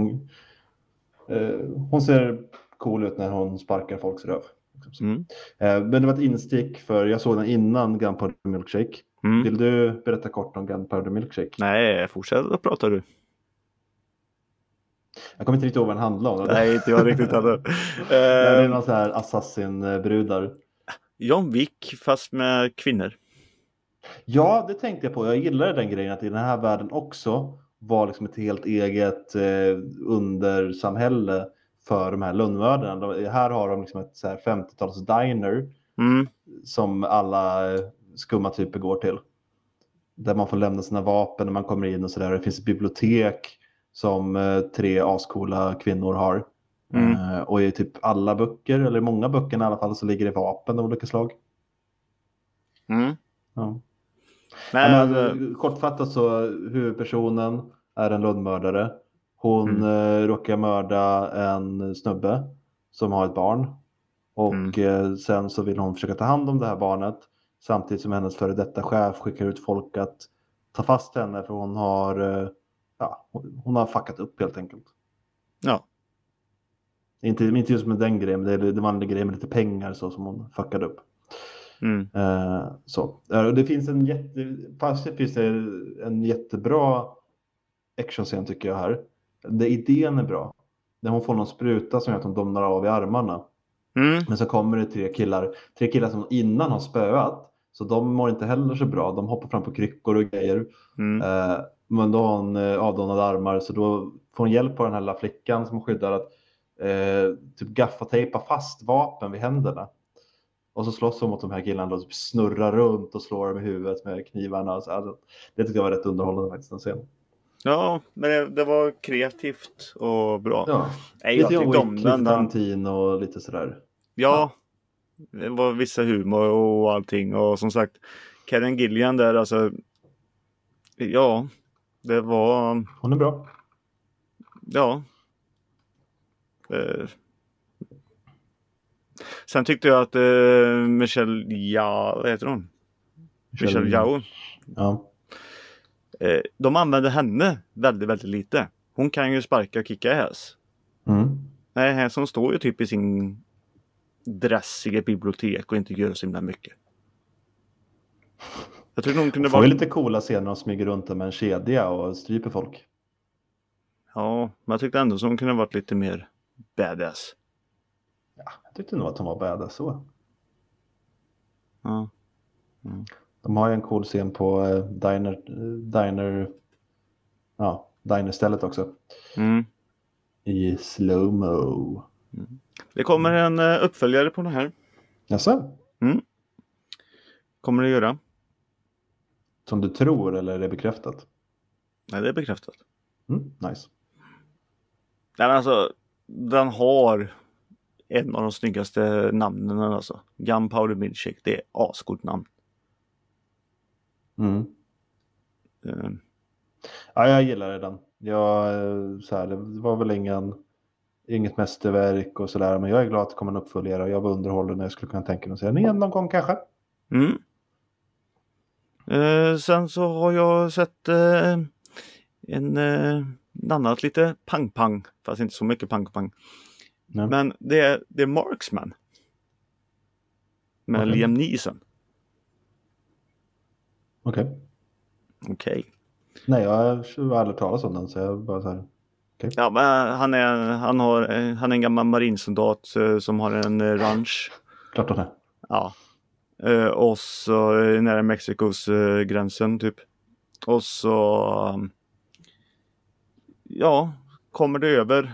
A: Hon ser cool ut när hon sparkar folks röv. Men det var ett instick för jag såg den innan Gunpowder Milkshake. Vill du berätta kort om Gunpowder Milkshake?
B: Nej, fortsätt att prata du.
A: Jag kommer inte riktigt ihåg vad den handlar om.
B: Nej, inte jag riktigt heller.
A: Det är någon sån här assassin-brudar.
B: John Wick fast med kvinnor.
A: Ja, det tänkte jag på. Jag gillade den grejen att i den här världen också var liksom ett helt eget undersamhälle för de här lönnmördarna. Här har de liksom ett 50-tals diner som alla skumma typer går till. Där man får lämna sina vapen när man kommer in och sådär. Det finns ett bibliotek som 3 ascoola kvinnor har. Och i typ alla böcker, eller många böcker i alla fall, så ligger det vapen av olika slag. Ja. Men, kortfattat så huvudpersonen är en lönnmördare. Hon råkar mörda en snubbe som har ett barn. Och sen så vill hon försöka ta hand om det här barnet. Samtidigt som hennes före detta chef skickar ut folk att ta fast henne för hon har fuckat upp helt enkelt.
B: Ja.
A: Inte just med den grejen, men det var en grej med lite pengar så som hon fuckade upp. Så. Det finns en jättebra actionscen tycker jag här. Idén är bra. När hon får någon spruta som gör att hon domnar av i armarna. Men så kommer det 3 killar som innan har spöat. Så de mår inte heller så bra. De hoppar fram på kryckor och grejer. Men då har hon avdomnade armar. Så då får hon hjälp på den här lilla flickan som skyddar att typ gaffatejpa fast vapen vid händerna. Och så slåss hon mot de här killarna och snurrar runt och slår dem i huvudet med knivarna. Alltså, det tyckte jag var rätt underhållande faktiskt den scenen.
B: Ja, men det var kreativt och bra.
A: Ja,
B: lite John Wick, lite
A: Tarantino och lite sådär.
B: Ja, det var vissa humor och allting. Och som sagt, Karen Gillian där, alltså. Ja, det var...
A: Hon är bra.
B: Ja. Sen tyckte jag att Michelle Yeoh, vad heter hon? Michelle Yeoh.
A: Ja.
B: De använde henne väldigt, väldigt lite. Hon kan ju sparka och kicka ass. Nej, här som står ju typ i sin dressiga bibliotek och inte gör så himla mycket. Jag tror hon kunde
A: vara lite coola scener och smyger runt med en kedja och stryper folk.
B: Ja, men jag tyckte ändå som hon kunde varit lite mer badass.
A: Ja, jag tyckte nog att hon var badass så.
B: Ja.
A: De har ju en cool scen på diner-stället också. I slow-mo.
B: Det kommer en uppföljare på det här.
A: Jaså?
B: Kommer det göra.
A: Som du tror eller är det bekräftat?
B: Nej, det är bekräftat.
A: Nice.
B: Nej, men alltså, den har en av de snyggaste namnen alltså. Gunpowder Milkshake, det är ascoolt namn.
A: Ja, jag gillar den. Det var väl inget mästerverk och sådär, men jag är glad att det kommer en uppföljare och jag var underhållen när jag skulle kunna tänka mig att säga den igen någon gång kanske.
B: Sen så har jag sett en annat lite pang-pang, fast inte så mycket pang-pang. Men det är Marksman. Med Liam Neeson.
A: Okej. Nej, jag har aldrig talat om den, så jag bara så här. Okay.
B: Ja, men han är en gammal marinsoldat som har en ranch.
A: Klart han är.
B: Ja. Och så nära Mexikos gränsen typ. Och så ja, kommer det över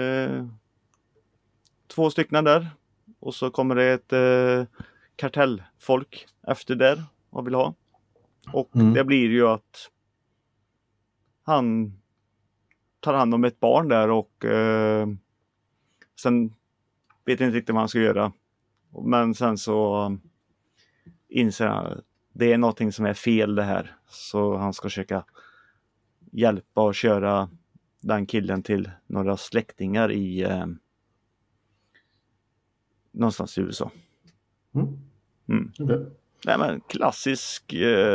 B: 2 stycken där. Och så kommer det ett kartellfolk efter där och vill ha. Och det blir ju att han tar hand om ett barn där och sen vet inte riktigt vad han ska göra. Men sen så inser han att det är någonting som är fel det här. Så han ska försöka hjälpa och köra den killen till några släktingar i någonstans i USA.
A: Okay.
B: Nej, men klassisk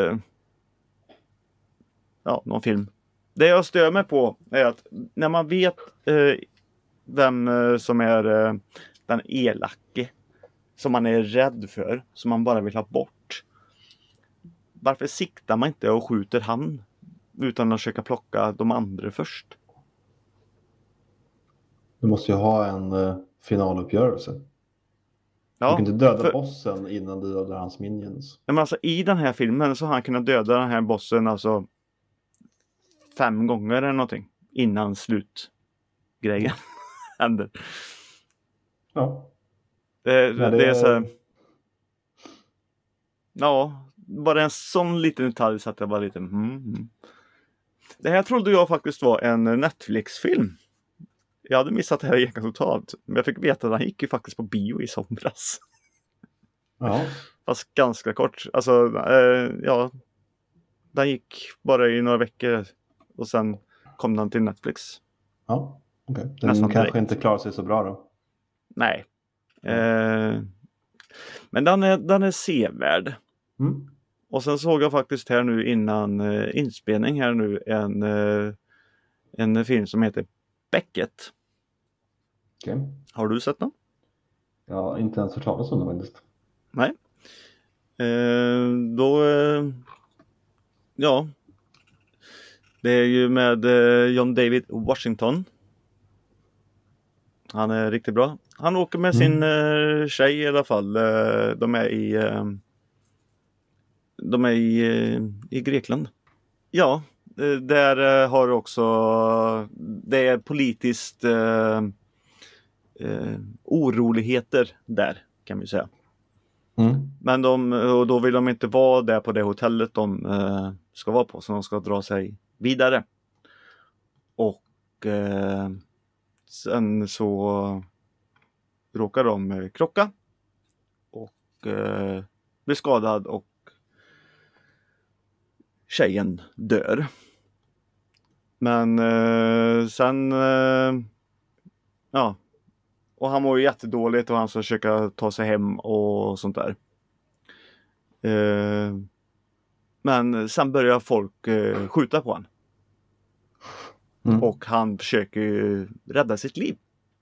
B: någon film. Det jag stör mig på är att när man vet vem som är den elake som man är rädd för, som man bara vill ha bort. Varför siktar man inte och skjuter han utan att försöka plocka de andra först?
A: Du måste ju ha en finaluppgörelse.
B: Ja,
A: du kan inte döda bossen innan du dödar hans minions.
B: Men alltså, i den här filmen så har han kunnat döda den här bossen alltså 5 gånger eller någonting innan slutgrejen händer.
A: Ja.
B: Det är så här, ja, bara en sån liten detalj så att jag bara lite Det här trodde jag faktiskt var en Netflix-film. Jag hade missat det här egentligen totalt. Men jag fick veta att den gick ju faktiskt på bio i somras.
A: Ja.
B: Fast ganska kort. Alltså, den gick bara i några veckor. Och sen kom den till Netflix.
A: Ja, okej. Okay. Den kanske inte klarar sig så bra då.
B: Nej. Men den är sevärd. Och sen såg jag faktiskt här nu innan inspelning här nu en film som heter Becket.
A: Okay.
B: Har du sett den?
A: Ja, inte ens hört talas om den faktiskt.
B: Nej. Det är ju med John David Washington. Han är riktigt bra. Han åker med sin tjej i alla fall. De är i Grekland. Ja, där har också det är politiskt oroligheter där kan vi säga. Men då vill de inte vara där på det hotellet de ska vara på, så de ska dra sig vidare. Och sen så råkar de krocka och blir skadad och tjejen dör. Men sen och han mår ju jättedåligt och han ska försöka ta sig hem och sånt där. Men sen börjar folk skjuta på honom. Och han försöker ju rädda sitt liv.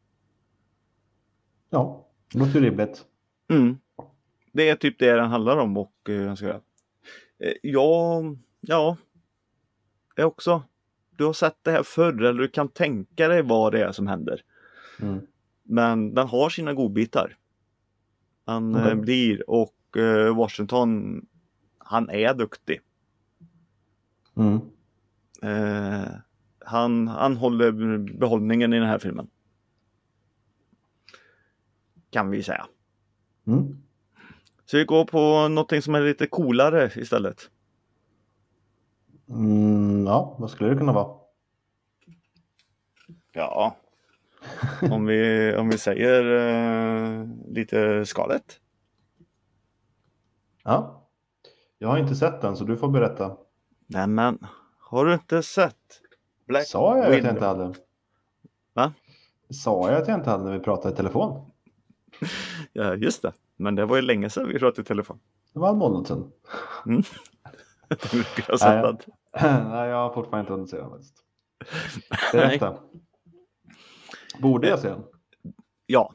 A: Ja, det låter ju rimligt.
B: Det är typ det den handlar om och jag också. Du har sett det här förr eller du kan tänka dig vad det är som händer. Men den har sina godbitar. Han blir och Washington, han är duktig. Han håller behållningen i den här filmen. Kan vi säga. Så vi går på någonting som är lite coolare istället.
A: Ja, vad skulle det kunna vara?
B: Ja. Om vi säger lite Scarlett.
A: Ja. Jag har inte sett den så du får berätta.
B: Nej men, har du inte sett Black
A: Sa jag
B: Widow?
A: att jag inte hade?
B: Va?
A: Sa jag att jag inte hade när vi pratade i telefon?
B: Ja, just det. Men det var ju länge sedan vi pratade i telefon.
A: Det var en månad sedan. Nej, jag har fortfarande inte hunnit se den. Berätta. Borde jag se den?
B: Ja.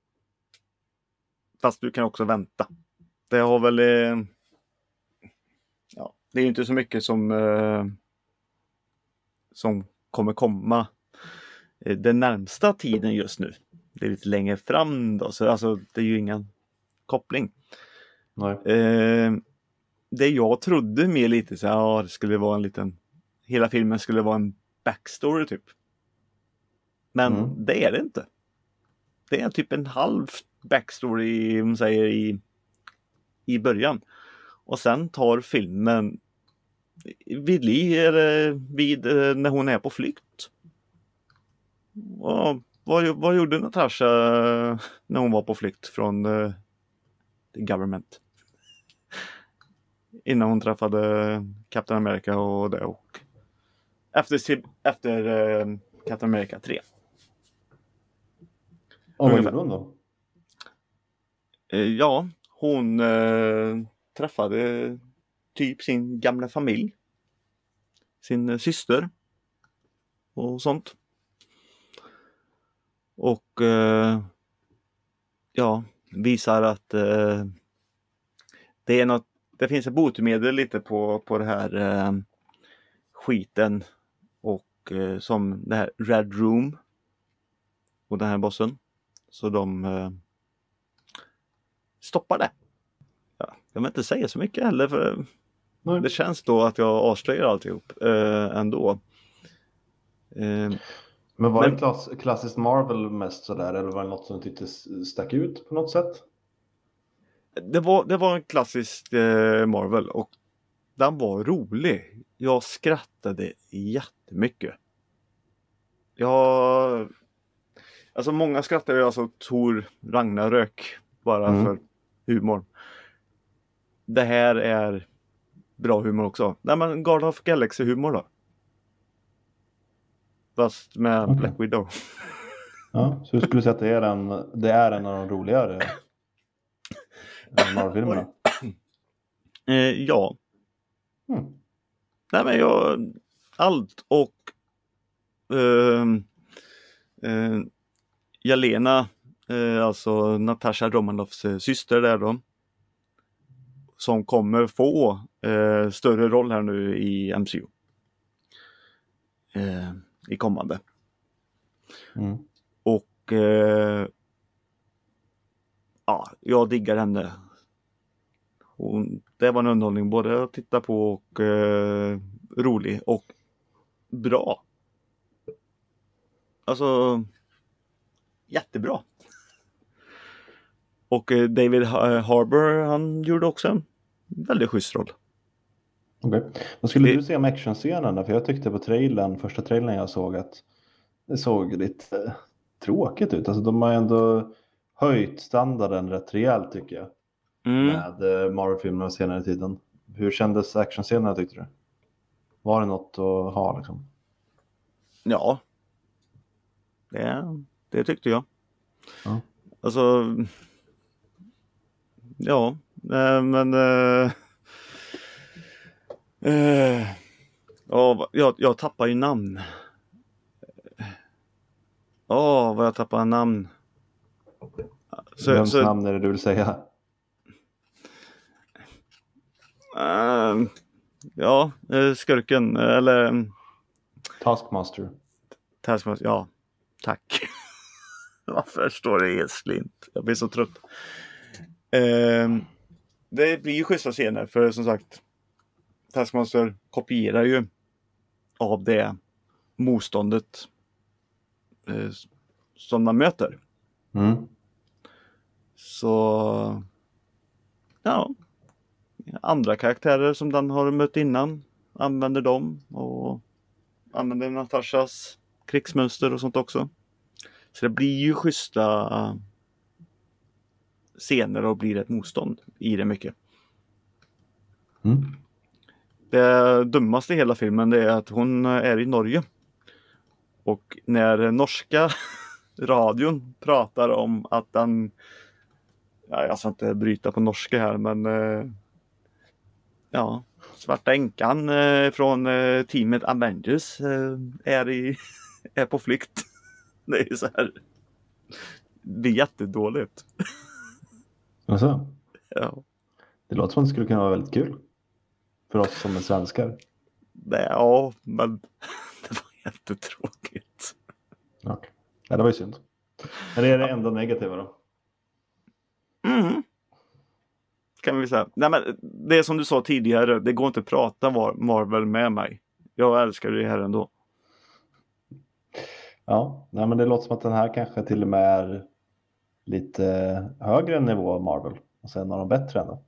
B: Fast du kan också vänta. Det har väl... det är ju inte så mycket som som kommer komma den närmsta tiden just nu. Det är lite längre fram då, så alltså, det är ju ingen koppling.
A: Nej.
B: Det jag trodde mer lite så här, det skulle vara en liten, hela filmen skulle vara en backstory typ. Men det är det inte. Det är typ en halv backstory, om man säger, i början. Och sen tar filmen vid när hon är på flykt. Och vad gjorde Natasha när hon var på flykt från the government? Innan hon träffade Captain America och det, och efter Captain America 3.
A: Och vad gjorde hon då?
B: Ja, hon träffade typ sin gamla familj. Sin syster. Och sånt. Och ja, visar att det finns ett botemedel lite på det här skiten. Och som det här Red Room. Och den här bossen. Så de stoppar det. Ja, jag vill inte säga så mycket heller, för det känns då att jag avslöjar alltihop ändå.
A: Men var det klassiskt Marvel mest sådär, eller var det något som tyckte stack ut på något sätt?
B: Det var en klassisk Marvel, och den var rolig. Jag skrattade jättemycket. Alltså många skrattade, alltså Thor Ragnarök bara för humor. Det här är bra humor också. Nej, men Guardians of Galaxy humor då. Fast med Black Widow.
A: Ja, så du skulle säga att det är en av de roligare Marvel-filmerna?
B: Ja. Nej, men allt, och Jelena, alltså Natasha Romanoffs syster där då, som kommer få större roll här nu i MCU i kommande. Och ja, jag diggar henne. Det var en underhållning både att titta på och rolig och bra. Alltså jättebra. Och David Harbour, han gjorde också en väldigt schysst roll.
A: Okej. Vad skulle du säga om actionscenerna? För jag tyckte på första trailern jag såg, att det såg lite tråkigt ut. Alltså de har ändå höjt standarden rätt rejält, tycker jag. Med Marvel-filmerna senare i tiden. Hur kändes actionscenerna, tyckte du? Var det något att ha liksom?
B: Ja. Det tyckte jag. Ja. Alltså ja, men jag tappar ju namn. Vad jag tappar namn.
A: Vems namn är det du vill säga?
B: Ja, skurken, eller
A: Taskmaster,
B: ja, tack. Varför står det Eslint? Jag blir så trött. Det blir ju schyssta scener, för som sagt, Taskmaster kopierar ju av det motståndet som man möter. Så ja, andra karaktärer som den har mött innan använder dem, och använder Natashas krigsmönster och sånt också. Så det blir ju schyssta scener och blir ett motstånd i det mycket. Det dummaste i hela filmen, det är att hon är i Norge. Och när norska radion pratar om att den, jag ska inte bryta på norska här, men ja, svarta änkan från teamet Avengers är på flykt. Det är så här, det är jättedåligt.
A: Alltså?
B: Ja.
A: Det låter som att det skulle kunna vara väldigt kul för oss som är svenskar.
B: Ja, men det var jättetråkigt.
A: Okay. Ja, det var ju synd. Men det är det enda negativa då?
B: Mm. Kan vi säga. Nej, men det är som du sa tidigare, det går inte att prata Marvel med mig. Jag älskar det här ändå.
A: Ja, nej, men det låter som att den här kanske till och med är lite högre nivå av Marvel. Och sen är de bättre ändå.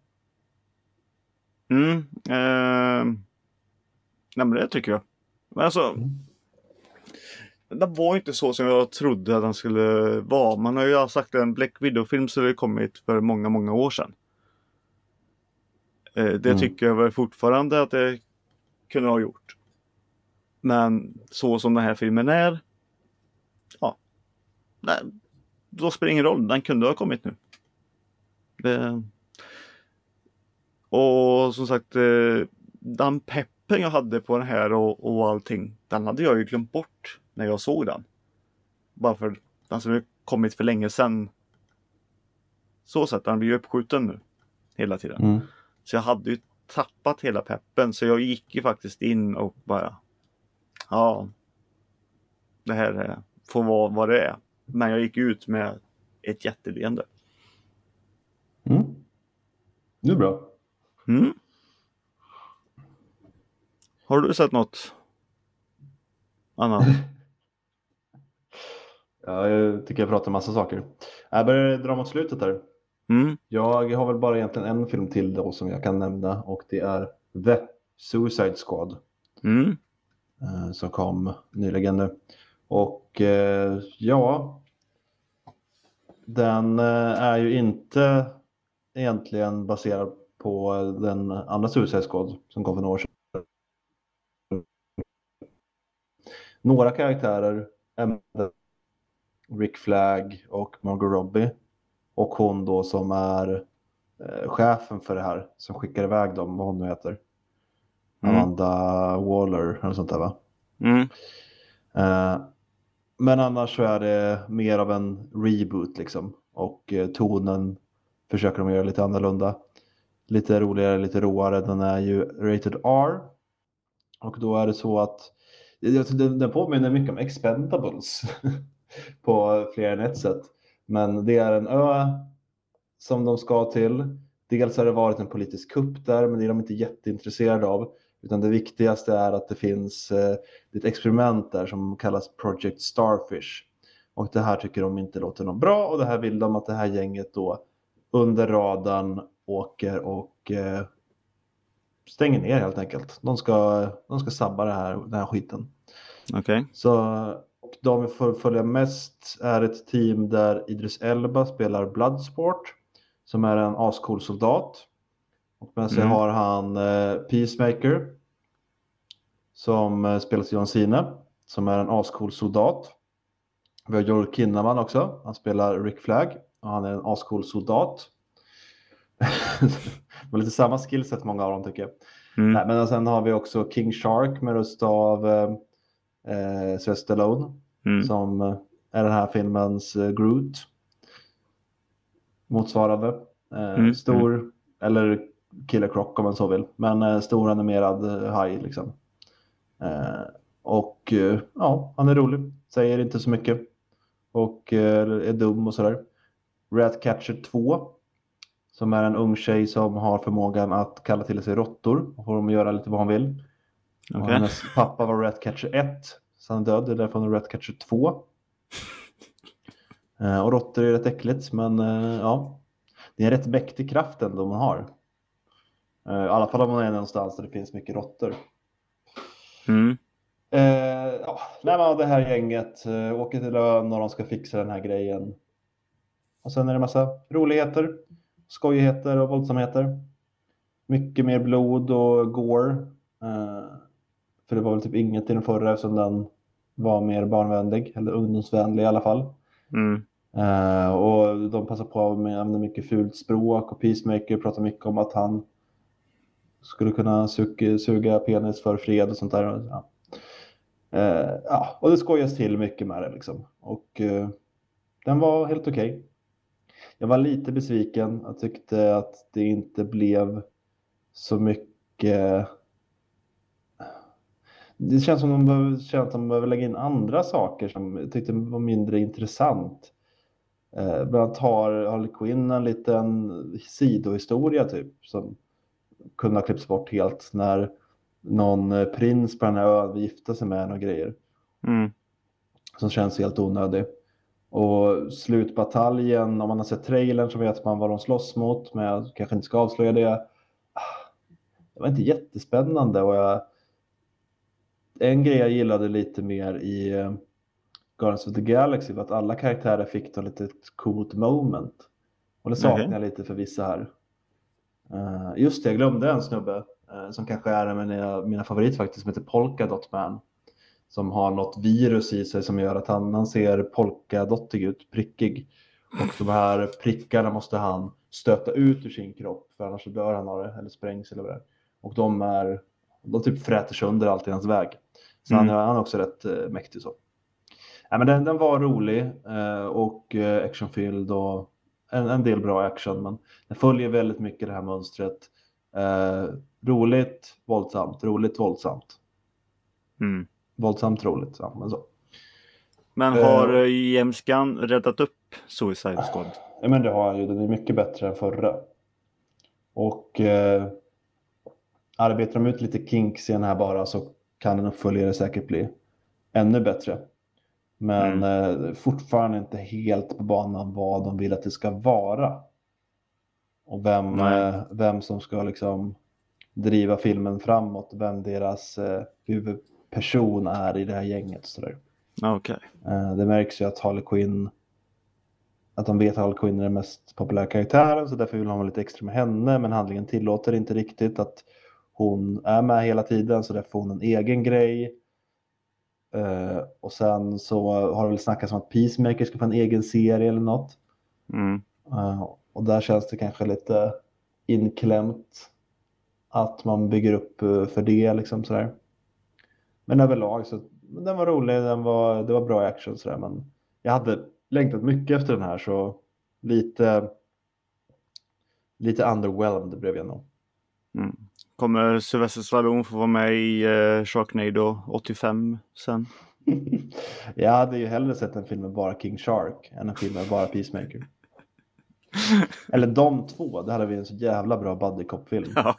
B: Nej, men det tycker jag. Men alltså, det var inte så som jag trodde att den skulle vara. Man har ju sagt att en Black Widow-film skulle kommit för många, många år sedan. Det tycker jag väl fortfarande att det kunde ha gjort. Men så som den här filmen är, ja, nej, då spelar det ingen roll. Den kunde ha kommit nu. Och som sagt, den peppen jag hade på den här och allting, den hade jag ju glömt bort när jag såg den. Bara för den som har kommit för länge sedan. Så sätt, den blir ju uppskjuten nu hela tiden. Så jag hade ju tappat hela peppen, så jag gick ju faktiskt in och bara, ja, det här får vara vad det är. Men jag gick ut med ett jätteleende.
A: Det är bra.
B: Har du sett något annat?
A: Ja, jag tycker jag pratar om massa saker. Jag börjar dra mot slutet här. Jag har väl bara egentligen en film till då som jag kan nämna. Och det är The Suicide Squad. Som kom nyligen nu. Och ja, den är ju inte egentligen baserad på den andra Suicide Squad som kom för några år sedan. Några karaktärer är Rick Flag och Margot Robbie. Och hon då som är chefen för det här, som skickar iväg dem, vad hon nu heter. Amanda Waller eller sånt där, va? Men annars så är det mer av en reboot liksom. Och tonen försöker de göra lite annorlunda. Lite roligare, lite råare. Den är ju rated R. Och då är det så att den påminner mycket om Expendables på fler än ett sätt. Men det är en ö som de ska till. Dels har det varit en politisk kupp där, men det är de inte jätteintresserade av. Utan det viktigaste är att det finns ett experiment där som kallas Project Starfish. Och det här tycker de inte låter något bra. Och det här vill de att det här gänget då under radarn åker och stänger ner helt enkelt. De ska sabba den här skiten.
B: Okej.
A: Så och de vi får följa mest är ett team där Idris Elba spelar Bloodsport, som är en ascool soldat. Och med sig har han Peacemaker, som spelas John Cena, som är en ascool soldat. Vi har Joel Kinnaman också, han spelar Rick Flag och han är en ascool soldat. Det var lite samma skillset många av dem tycker jag. Nej, men sen har vi också King Shark med röst av Sylvester Stallone, som är den här filmens Groot motsvarande. Stor, eller Killer Croc om man så vill, men stor animerad haj liksom. Och ja, han är rolig, säger inte så mycket och är dum och sådär. Ratcatcher 2, som är en ung tjej som har förmågan att kalla till sig råttor och får dem att göra lite vad hon vill. Och hennes pappa var Ratcatcher 1, så han är död, det är därför hon är Ratcatcher 2. Och råttor är rätt äckligt, men ja, det är en rätt mäktig kraft ändå man har. I alla fall om man är någonstans där det finns mycket råttor. Ja, det här gänget åker till ön och de ska fixa den här grejen. Och sen är det massa roligheter, skojigheter och våldsamheter. Mycket mer blod och gore. För det var väl typ inget i den förra, eftersom den var mer barnvänlig, eller ungdomsvänlig i alla fall. Och de passar på att använda mycket fult språk, och Peacemaker pratar mycket om att han skulle kunna suga penis för fred och sånt där. Ja, och det skojas till mycket med det liksom. Och den var helt okej. Jag var lite besviken. Jag tyckte att det inte blev så mycket. Det känns som att de behöver lägga in andra saker som jag tyckte var mindre intressant. Bland annat har Harley Quinn en liten sidohistoria typ som kunde ha klippts bort helt när någon prins på den här ön gifte sig med och grejer. Som känns helt onödig. Och slutbataljen, om man har sett trailern så vet man vad de slåss mot, men jag kanske inte ska avslöja det. Det var inte jättespännande och en grej jag gillade lite mer i Guardians of the Galaxy var att alla karaktärer fick ett litet coolt moment. Och det saknar jag lite för vissa här. Just det, jag glömde en snubbe som kanske är en av mina favoriter faktiskt, som heter Polka Dot Man. Som har något virus i sig som gör att han ser polkadottig ut, prickig. Och de här prickarna måste han stöta ut ur sin kropp, för annars dör han av det, eller sprängs eller vad det är. Och de typ fräter sönder allt i hans väg. Så han är också rätt mäktig så. Men den var rolig och actionfylld och en del bra action, men den följer väldigt mycket det här mönstret. Roligt, våldsamt, roligt, våldsamt. Våldsamt roligt, ja, men så.
B: Men har James Gunn räddat upp Suicide Squad?
A: Ja, men det har han ju. Den är mycket bättre än förra. Och arbetar de ut lite kinks i den här bara, så kan en uppföljare säkert bli ännu bättre. Men fortfarande inte helt på banan vad de vill att det ska vara. Och vem som ska liksom driva filmen framåt. Vem deras huvudperson är i det här gänget. Så
B: Okay.
A: Det märks ju att Harley Quinn, att de vet att Harley Quinn är den mest populära karaktären, så därför vill de ha lite extra med henne, men handlingen tillåter inte riktigt att hon är med hela tiden, så därför får hon en egen grej. Och sen så har det väl snackats om att Peacemaker ska få en egen serie eller något. Och där känns det kanske lite inklämt att man bygger upp för det liksom sådär. Men överlag så den var rolig, det var bra action sådär, men jag hade längtat mycket efter den här, så lite underwhelmed blev jag nog.
B: Kommer Sylvester Stallone få vara med i Sharknado 85 sen?
A: Jag hade ju hellre sett en film med bara King Shark än en film med bara Peacemaker. Eller de två, det hade vi en så jävla bra buddy cop-film.
B: Ja,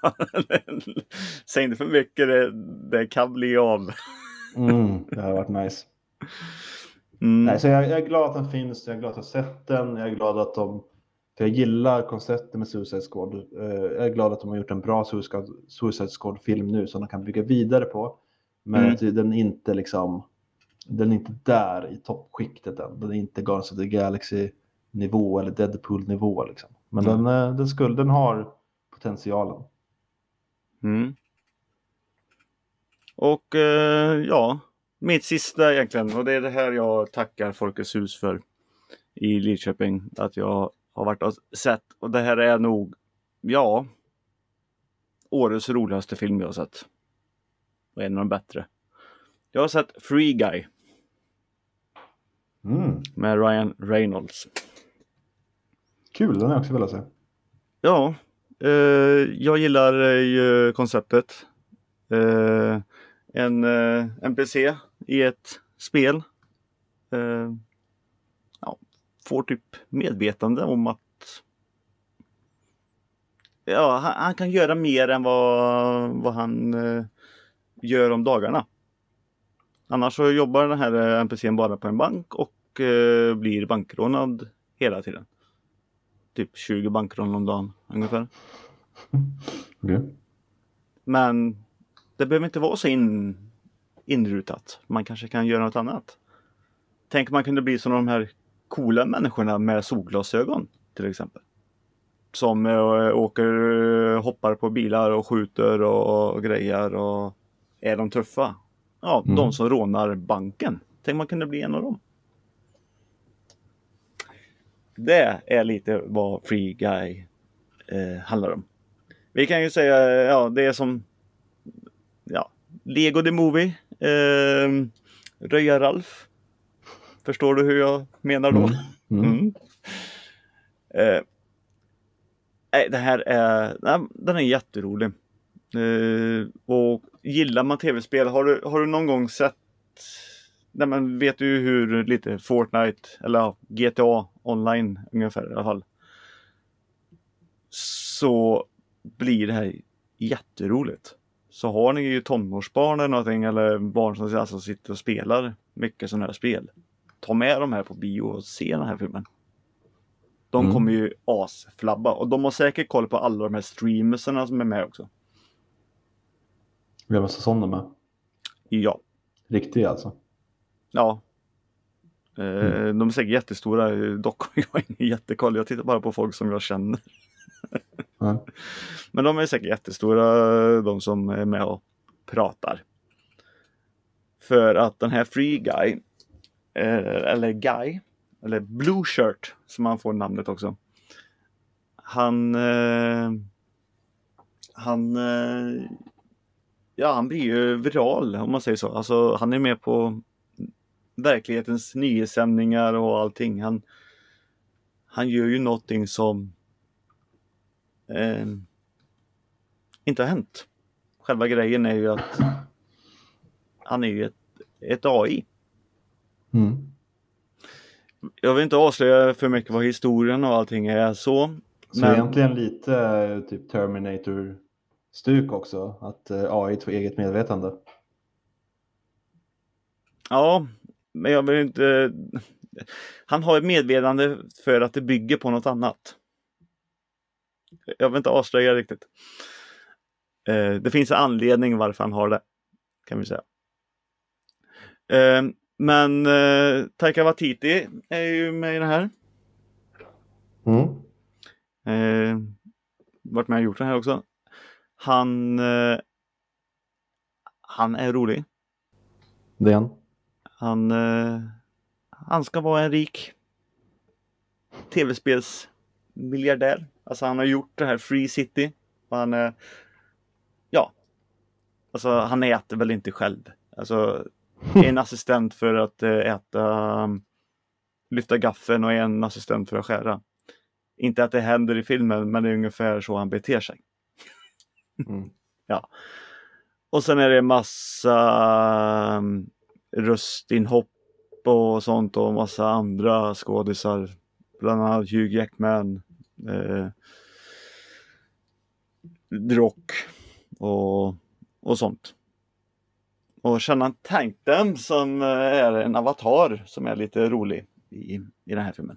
B: säg inte för mycket, det kan bli av.
A: Det har varit nice. Nej, så jag är glad att den finns, jag är glad att jag har sett den, jag är glad att för jag gillar konceptet med Suicide Squad. Jag är glad att de har gjort en bra Suicide Squad-film nu som de kan bygga vidare på. Men den är inte liksom, den är inte där i toppskiktet än. Den är inte Guardians of the Galaxy-nivå eller Deadpool-nivå liksom. Men den har potentialen.
B: Och mitt sista egentligen, och det är det här jag tackar Folkets hus för i Lidköping, att jag har varit och sett, och det här är nog årets roligaste film jag har sett, och en av de bättre. Jag har sett Free Guy med Ryan Reynolds.
A: Kul, den har jag också velat se.
B: Ja, jag gillar ju konceptet. En NPC i ett spel får typ medvetande om att han kan göra mer än vad han gör om dagarna. Annars så jobbar den här NPCn bara på en bank och blir bankrånad hela tiden. Typ 20 bankrån om dagen ungefär.
A: Okay.
B: Men det behöver inte vara så inrutat. Man kanske kan göra något annat. Tänk man kunde bli som de här coola människorna med solglasögon till exempel. Som hoppar på bilar och skjuter och grejer och är de tuffa. Ja, de som rånar banken. Tänk man kunde bli en av dem. Det är lite vad Free Guy handlar om. Vi kan ju säga, det är som Lego the Movie. Röja Ralf. Förstår du hur jag menar då? Det här den är jätterolig. Och gillar man tv-spel, har du någon gång sett, nej men vet du hur lite Fortnite eller ja, GTA online ungefär i alla fall, så blir det här jätteroligt. Så har ni ju tonårsbarn eller någonting, eller barn som alltså sitter och spelar mycket sådana här spel, ta med dem här på bio och se den här filmen. De kommer ju asflabba, och de har säkert koll på alla de här streamerserna som är med också.
A: Vi har massa sådana med.
B: Ja.
A: Riktiga alltså.
B: Ja. De är säkert jättestora. Dock har jag ingen jättekoll. Jag tittar bara på folk som jag känner. Men de är säkert jättestora, de som är med och pratar. För att den här Free Guy, eller Guy, eller Blue Shirt som han får namnet också. Han blir ju viral om man säger så. Alltså han är med på verklighetens nyhetssändningar och allting. Han gör ju någonting som inte har hänt. Själva grejen är ju att han är ju ett AI. Jag vill inte avslöja för mycket vad historien och allting är så.
A: Så egentligen lite typ Terminator-stuk också. Att AI får eget medvetande.
B: Ja, men jag vill inte... Han har ett medvetande för att det bygger på något annat. Jag vill inte avslöja riktigt. Det finns en anledning varför han har det, kan vi säga. Men Taika Waititi är ju med i det här. Varit med och gjort det här också. Han är rolig.
A: Det är han.
B: Han ska vara en rik tv-spelsmiljardär. Alltså han har gjort det här Free City. Och han är... Ja. Alltså han äter väl inte själv. Alltså en assistent för att lyfta gaffeln och en assistent för att skära. Inte att det händer i filmen, men det är ungefär så han beter sig. Ja. Och sen är det massa röstinhopp och sånt och massa andra skådisar. Bland annat Hugh Jackman, Rock och sånt. Och Channing Tatum som är en avatar som är lite rolig i den här filmen.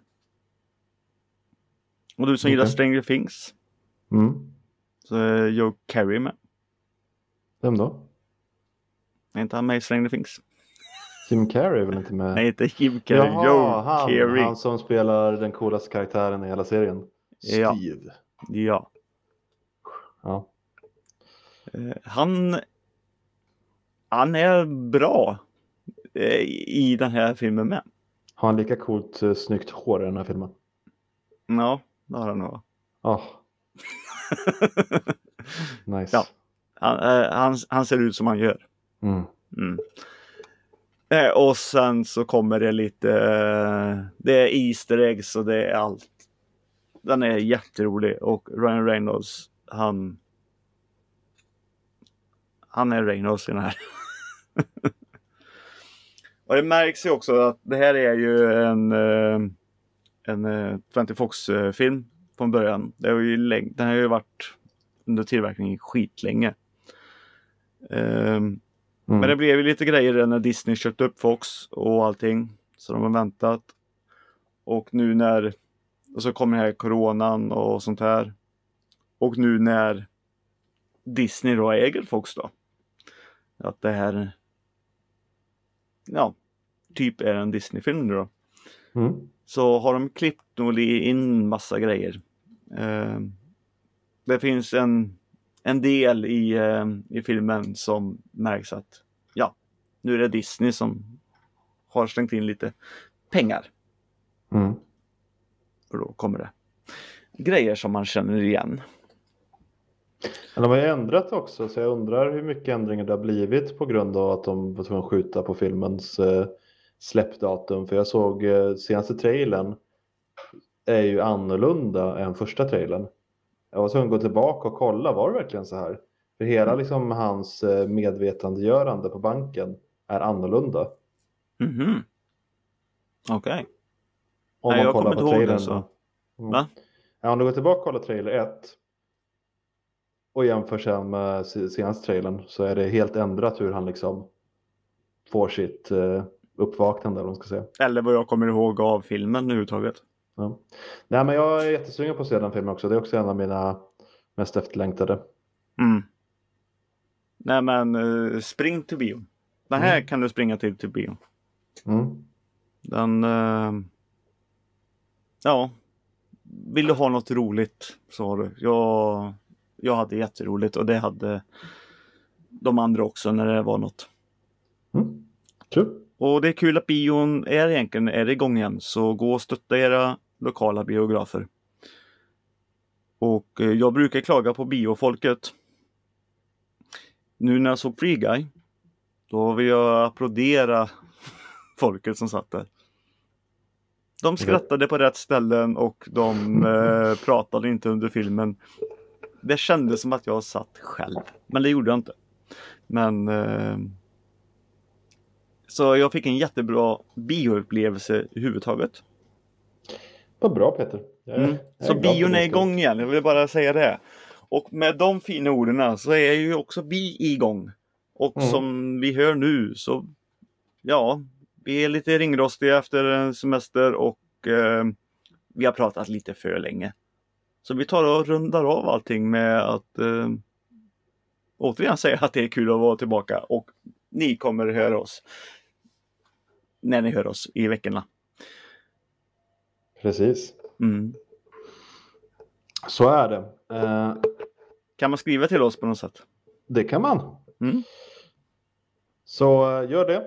B: Och du som gillar Stranger Things. Så är Joe Carey med.
A: Vem då?
B: Är inte han med i Stranger Things?
A: Jim Carrey är väl inte med?
B: Nej, inte Jim Carrey.
A: Jaha,
B: Joe Carey.
A: Han som spelar den coolaste karaktären i hela serien. Steve.
B: Ja. Han är bra i den här filmen med.
A: Har han lika coolt snyggt hår i den här filmen?
B: Ja, det har han nog.
A: Nice.
B: Ja. Han ser ut som han gör. Och sen så kommer det lite... det är Easter eggs och det är allt. Den är jätterolig. Och Ryan Reynolds, han är Reynolds i den här. Och det märks ju också att det här är ju en 20 Fox-film från början. Den har ju varit under tillverkning skitlänge. Men det blev ju lite grejer när Disney köpte upp Fox och allting. Så de har väntat. Och nu och så kommer här coronan och sånt här. Och nu när Disney då äger Fox då. Att det här typ är en Disney-film nu då. Så har de klippt nog in massa grejer. Det finns en del i filmen som märks att nu är det Disney som har slängt in lite pengar. För då kommer det grejer som man känner igen.
A: Men de har ju ändrat också, så jag undrar hur mycket ändringar det har blivit på grund av att de var tvungna att skjuta på filmens släppdatum. För jag såg senaste trailern är ju annorlunda än första trailern. Jag var tvungen att gå tillbaka och kolla, var det verkligen så här? För hela liksom hans medvetandegörande på banken är annorlunda.
B: Mhm. Okej.
A: Om
B: Nej,
A: man
B: jag
A: kollar
B: kommer
A: på
B: inte ihåg det
A: trailern.
B: så.
A: Mm.
B: Va?
A: Ja, om du går tillbaka och kollar trailer 1 och jämför sen med senaste trailern så är det helt ändrat hur han liksom får sitt uppvaknande, eller vad man ska säga.
B: Eller vad jag kommer ihåg av filmen överhuvudtaget.
A: Ja. Nej, men jag är jättesugen på att se den filmen också. Det är också en av mina mest efterlängtade.
B: Mm. Nej, men spring till bio. Den här kan du springa till bio.
A: Mm.
B: Den... ja. Vill du ha något roligt, så har du. Jag hade jätteroligt och det hade de andra också när det var något.
A: Mm. Kul.
B: Och det är kul att bion är igång igen. Så gå och stötta era lokala biografer. Och jag brukar klaga på biofolket. Nu när jag såg Free Guy, då vill jag applådera folket som satt där. De skrattade på rätt ställen och de pratade inte under filmen. Det kändes som att jag satt själv. Men det gjorde jag inte. Men så jag fick en jättebra bioupplevelse i huvudtaget.
A: Vad bra, Peter. Jag är
B: Så
A: glad för
B: bion
A: din
B: är
A: skull.
B: igång igen. Jag vill bara säga det. Och med de fina orden så är ju också vi igång. Och som vi hör nu så ja, vi är lite ringrostiga efter en semester och vi har pratat lite för länge. Så vi tar och rundar av allting med att återigen säga att det är kul att vara tillbaka. Och ni kommer att höra oss när ni hör oss i veckorna.
A: Precis.
B: Mm.
A: Så är det.
B: Kan man skriva till oss på något sätt?
A: Det kan man.
B: Mm.
A: Så gör det.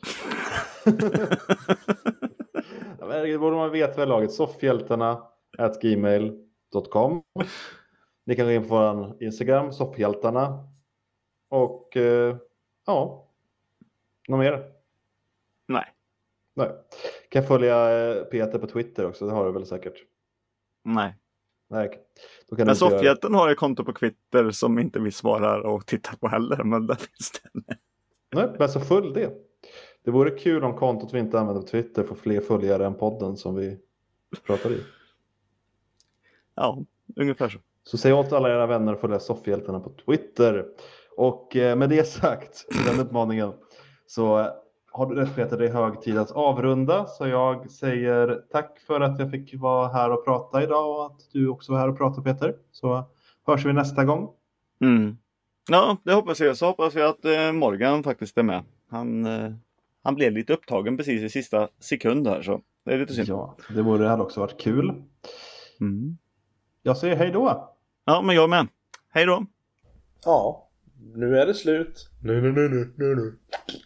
A: Det borde man veta vid laget. Soffhjältarna@gmail.com. Ni kan gå in på vår Instagram, Soffhjältarna. Och ja, något mer?
B: Nej.
A: Kan följa Peter på Twitter också, det har du väl säkert?
B: Nej.
A: Nej. Då kan
B: Men
A: du inte
B: Soffhjälten har ett konto på Twitter som inte vi svarar och tittar på heller. Men där finns det.
A: Nej, men så följ det. Det vore kul om kontot vi inte använder på Twitter får fler följare än podden som vi pratar i.
B: Ja, ungefär så.
A: Så säg åt alla era vänner att följa Soffhjältarna på Twitter. Och med det sagt, den uppmaningen, så har du rätt Peter, det är hög tid att avrunda. Så jag säger tack för att jag fick vara här och prata idag och att du också var här och pratade, Peter. Så hörs vi nästa gång.
B: Mm. Ja, det hoppas jag. Så hoppas jag att Morgan faktiskt är med. Han blev lite upptagen precis i sista sekund här, så det är lite synd.
A: Ja, det hade också varit kul.
B: Mm.
A: Jag säger hej då.
B: Ja, men jag med. Hej då.
C: Ja, nu är det slut. Nu.